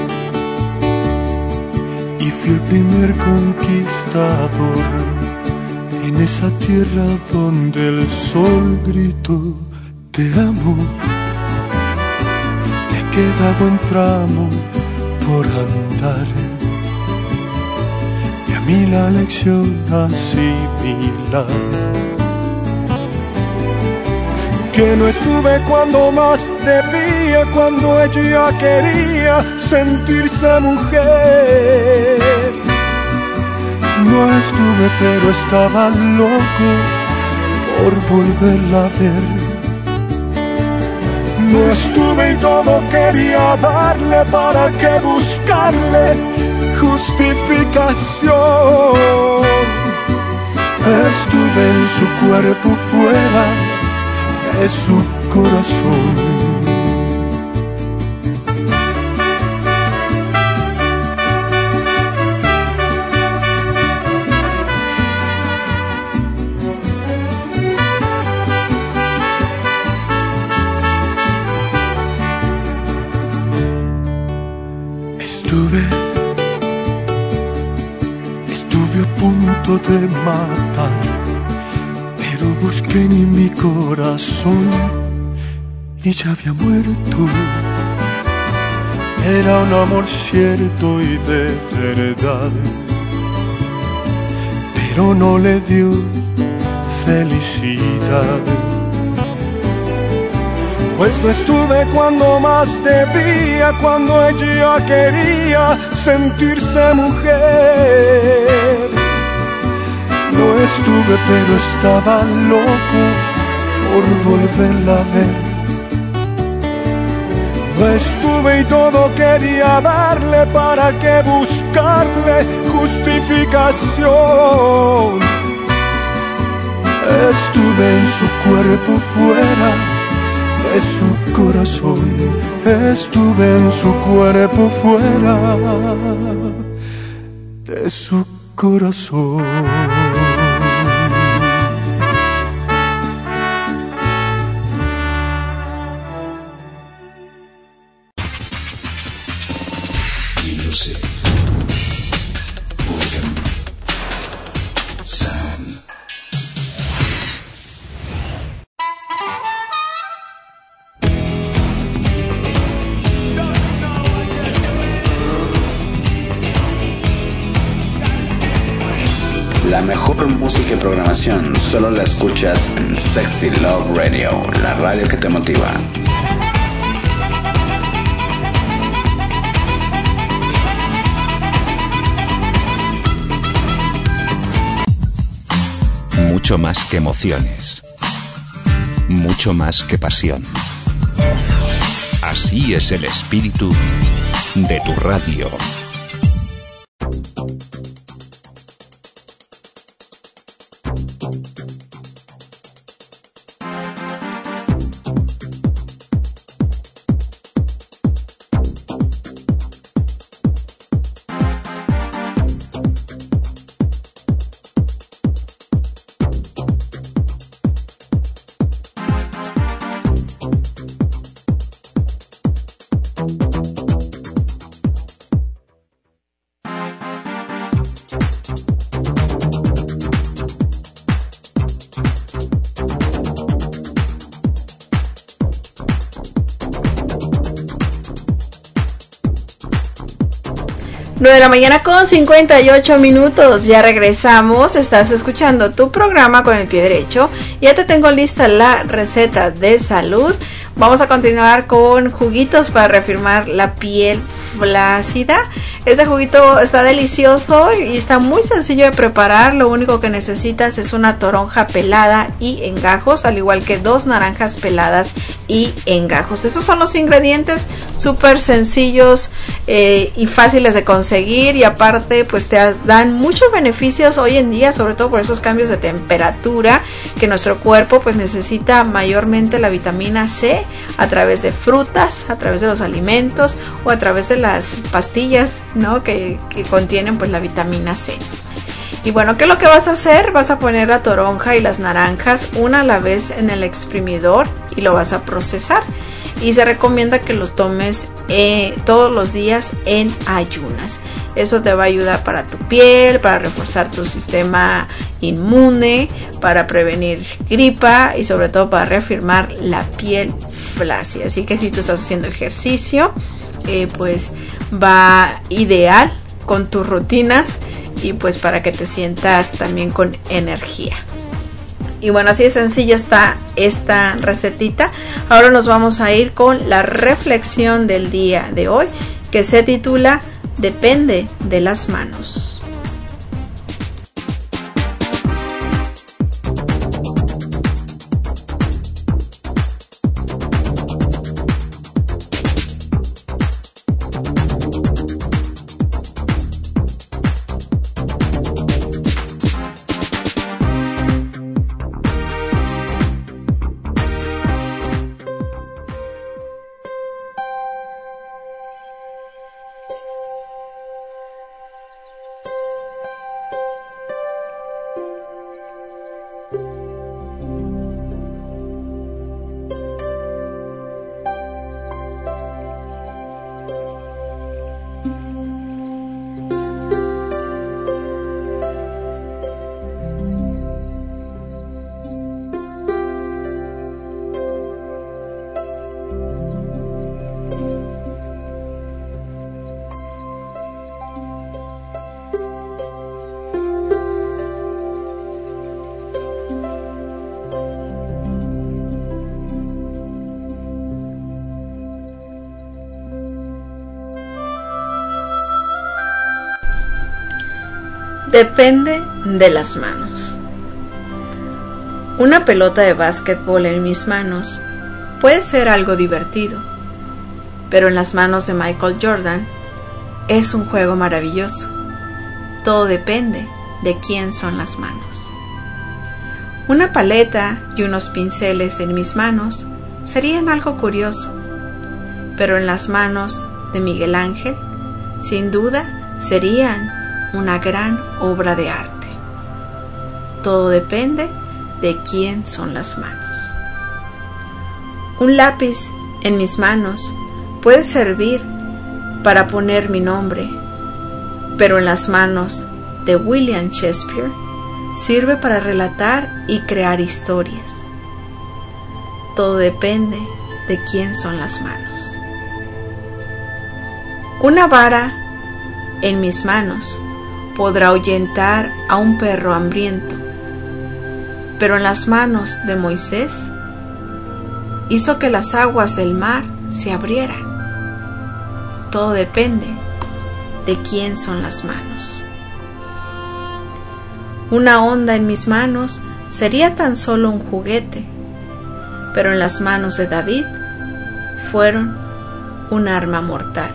y fui el primer conquistador en esa tierra donde el sol gritó te amo. Me queda buen tramo por andar y a mí la lección asimilar. que no estuve cuando más debía, cuando ella quería sentirse mujer. No estuve, pero estaba loco por volverla a ver. No estuve y todo quería darle, para que buscarle justificación. Estuve en su cuerpo, fuera de su corazón. Estuve a punto de matar, pero busqué en mi corazón y ya había muerto. Era un amor cierto y de verdad, pero no le dio felicidad. Pues no estuve cuando más debía, cuando ella quería sentirse mujer. No estuve, pero estaba loco por volverla a ver. No estuve y todo quería darle, para que buscarle justificación. Estuve en su cuerpo, fuera de su corazón. Estuve en su cuerpo, fuera de su corazón. La mejor música y programación solo la escuchas en Sexy Love Radio, la radio que te motiva. Mucho más que emociones, mucho más que pasión. Así es el espíritu de tu radio. De la mañana con 58 minutos, ya regresamos. Estás escuchando tu programa Con el Pie Derecho. Ya te tengo lista la receta de salud. Vamos a continuar con juguitos para reafirmar la piel flácida. Este juguito está delicioso y está muy sencillo de preparar. Lo único que necesitas es una toronja pelada y en gajos, al igual que 2 naranjas peladas y en gajos. Esos son los ingredientes, súper sencillos y fáciles de conseguir, y aparte pues te dan muchos beneficios hoy en día, sobre todo por esos cambios de temperatura que nuestro cuerpo pues necesita mayormente la vitamina C a través de frutas, a través de los alimentos o a través de las pastillas, ¿no? que contienen pues la vitamina C. Y bueno, ¿qué es lo que vas a hacer? Vas a poner la toronja y las naranjas una a la vez en el exprimidor y lo vas a procesar. Y se recomienda que los tomes todos los días en ayunas. Eso te va a ayudar para tu piel, para reforzar tu sistema inmune, para prevenir gripa y sobre todo para reafirmar la piel flácida. Así que si tú estás haciendo ejercicio, pues va ideal con tus rutinas y pues para que te sientas también con energía. Y bueno, así de sencilla está esta recetita. Ahora nos vamos a ir con la reflexión del día de hoy, que se titula Depende de las manos. Depende de las manos. Una pelota de básquetbol en mis manos puede ser algo divertido, pero en las manos de Michael Jordan es un juego maravilloso. Todo depende de quién son las manos. Una paleta y unos pinceles en mis manos serían algo curioso, pero en las manos de Miguel Ángel, sin duda, serían una gran obra de arte. Todo depende de quién son las manos. Un lápiz en mis manos puede servir para poner mi nombre, pero en las manos de William Shakespeare sirve para relatar y crear historias. Todo depende de quién son las manos. Una vara en mis manos podrá ahuyentar a un perro hambriento, pero en las manos de Moisés hizo que las aguas del mar se abrieran. Todo depende de quién son las manos. Una onda en mis manos sería tan solo un juguete, pero en las manos de David fueron un arma mortal.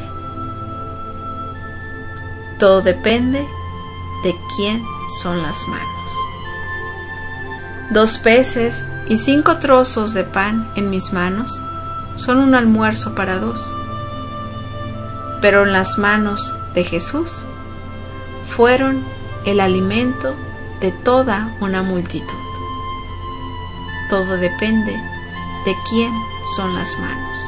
Todo depende de quién son las manos. 2 peces y 5 trozos de pan en mis manos son un almuerzo para 2. Pero en las manos de Jesús fueron el alimento de toda una multitud. Todo depende de quién son las manos.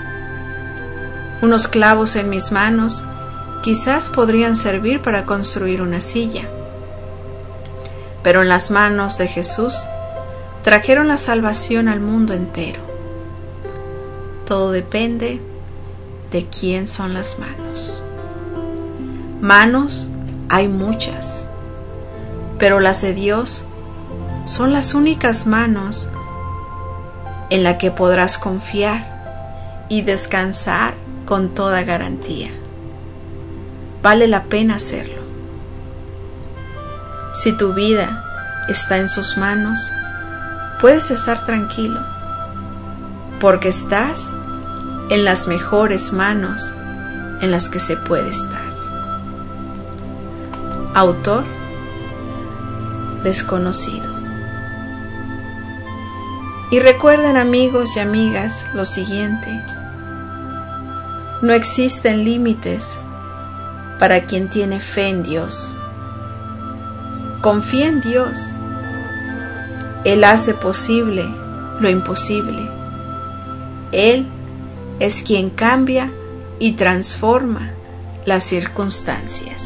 Unos clavos en mis manos quizás podrían servir para construir una silla, pero en las manos de Jesús trajeron la salvación al mundo entero. Todo depende de quién son las manos. Manos hay muchas, pero las de Dios son las únicas manos en las que podrás confiar y descansar con toda garantía. Vale la pena hacerlo. Si tu vida está en sus manos, puedes estar tranquilo, porque estás en las mejores manos en las que se puede estar. Autor desconocido. Y recuerden, amigos y amigas, lo siguiente: no existen límites para quien tiene fe en Dios. Confía en Dios. Él hace posible lo imposible. Él es quien cambia y transforma las circunstancias.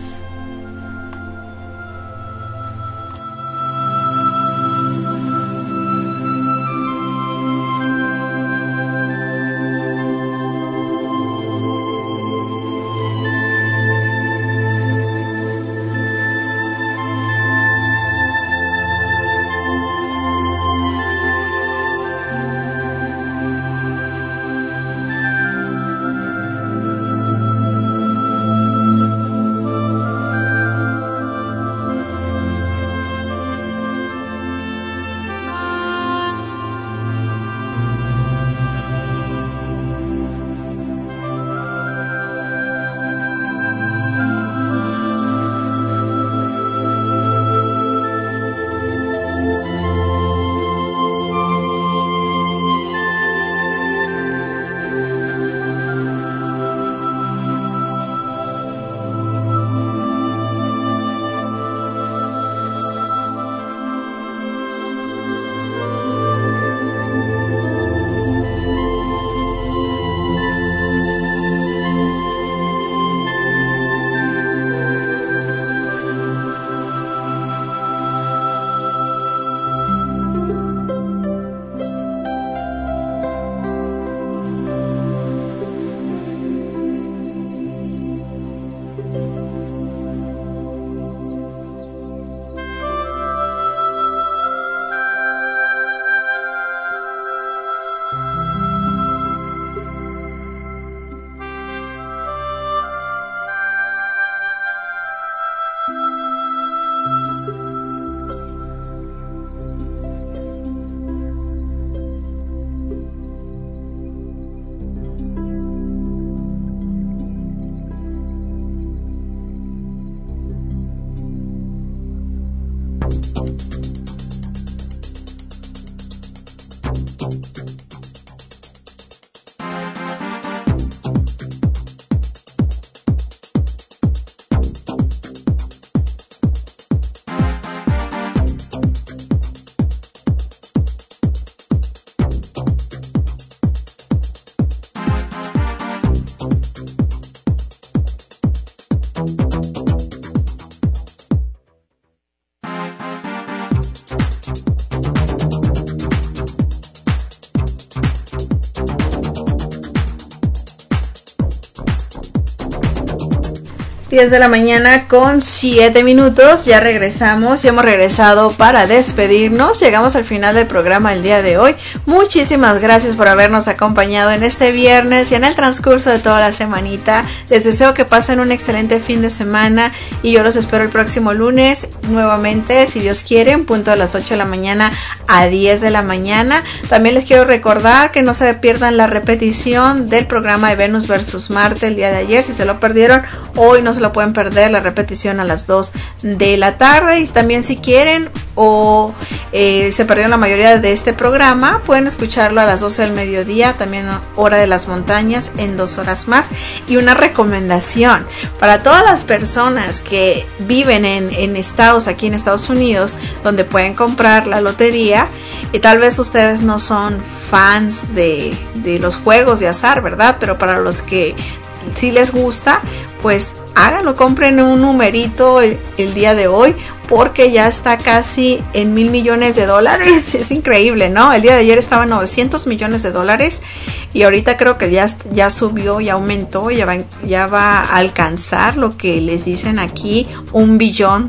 10 de la mañana con 7 minutos, ya regresamos, ya hemos regresado para despedirnos, llegamos al final del programa el día de hoy. Muchísimas gracias por habernos acompañado en este viernes y en el transcurso de toda la semanita. Les deseo que pasen un excelente fin de semana y yo los espero el próximo lunes nuevamente, si Dios quiere, en punto a las 8 de la mañana a 10 de la mañana. También les quiero recordar que no se pierdan la repetición del programa de Venus versus Marte el día de ayer. Si se lo perdieron, hoy no se lo pueden perder, la repetición a las 2 de la tarde. Y también si quieren o se perdieron la mayoría de este programa, pueden escucharlo a las 12 del mediodía, también hora de las montañas, en 2 horas más. Y una recomendación para todas las personas que viven en estados aquí en Estados Unidos donde pueden comprar la lotería, y tal vez ustedes no son fans de los juegos de azar, ¿verdad? Pero para los que sí les gusta, pues háganlo, compren un numerito el día de hoy, porque ya está casi en $1,000 millones. Es increíble, ¿no? El día de ayer estaba en $900 millones y ahorita creo que ya subió, ya aumentó, ya va a alcanzar lo que les dicen aquí, $1 billón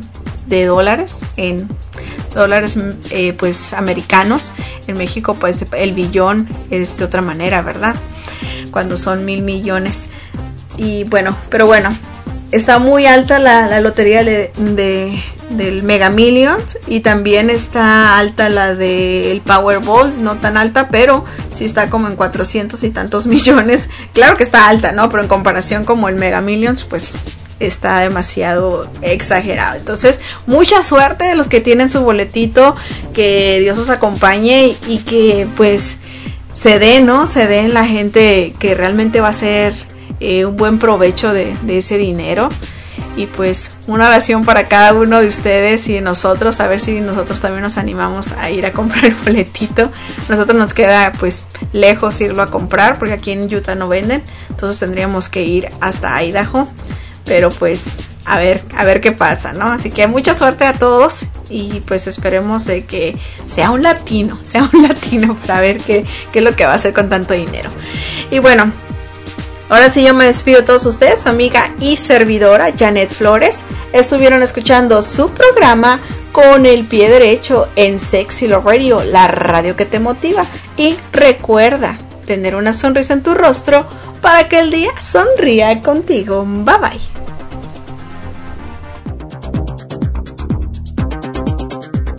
en dólares pues americanos. En México pues el billón es de otra manera, ¿verdad? Cuando son 1,000 millones. Y bueno, pero bueno, está muy alta la lotería del Mega Millions, y también está alta la del Powerball, no tan alta, pero sí está como en 400 y tantos millones. Claro que está alta, ¿no? Pero en comparación como el Mega Millions, pues está demasiado exagerado. Entonces, mucha suerte de los que tienen su boletito, que Dios os acompañe y que pues se den, ¿no? Se den la gente que realmente va a ser un buen provecho de ese dinero. Y pues una oración para cada uno de ustedes y de nosotros, a ver si nosotros también nos animamos a ir a comprar el boletito. Nosotros nos queda pues lejos irlo a comprar, porque aquí en Utah no venden, entonces tendríamos que ir hasta Idaho, pero pues a ver qué pasa, ¿no? Así que mucha suerte a todos y pues esperemos de que sea un latino para ver qué es lo que va a hacer con tanto dinero. Y bueno, ahora sí yo me despido de todos ustedes, su amiga y servidora Janet Flores. Estuvieron escuchando su programa Con el Pie Derecho en Sexy Love Radio, la radio que te motiva. Y recuerda tener una sonrisa en tu rostro para que el día sonría contigo. Bye bye.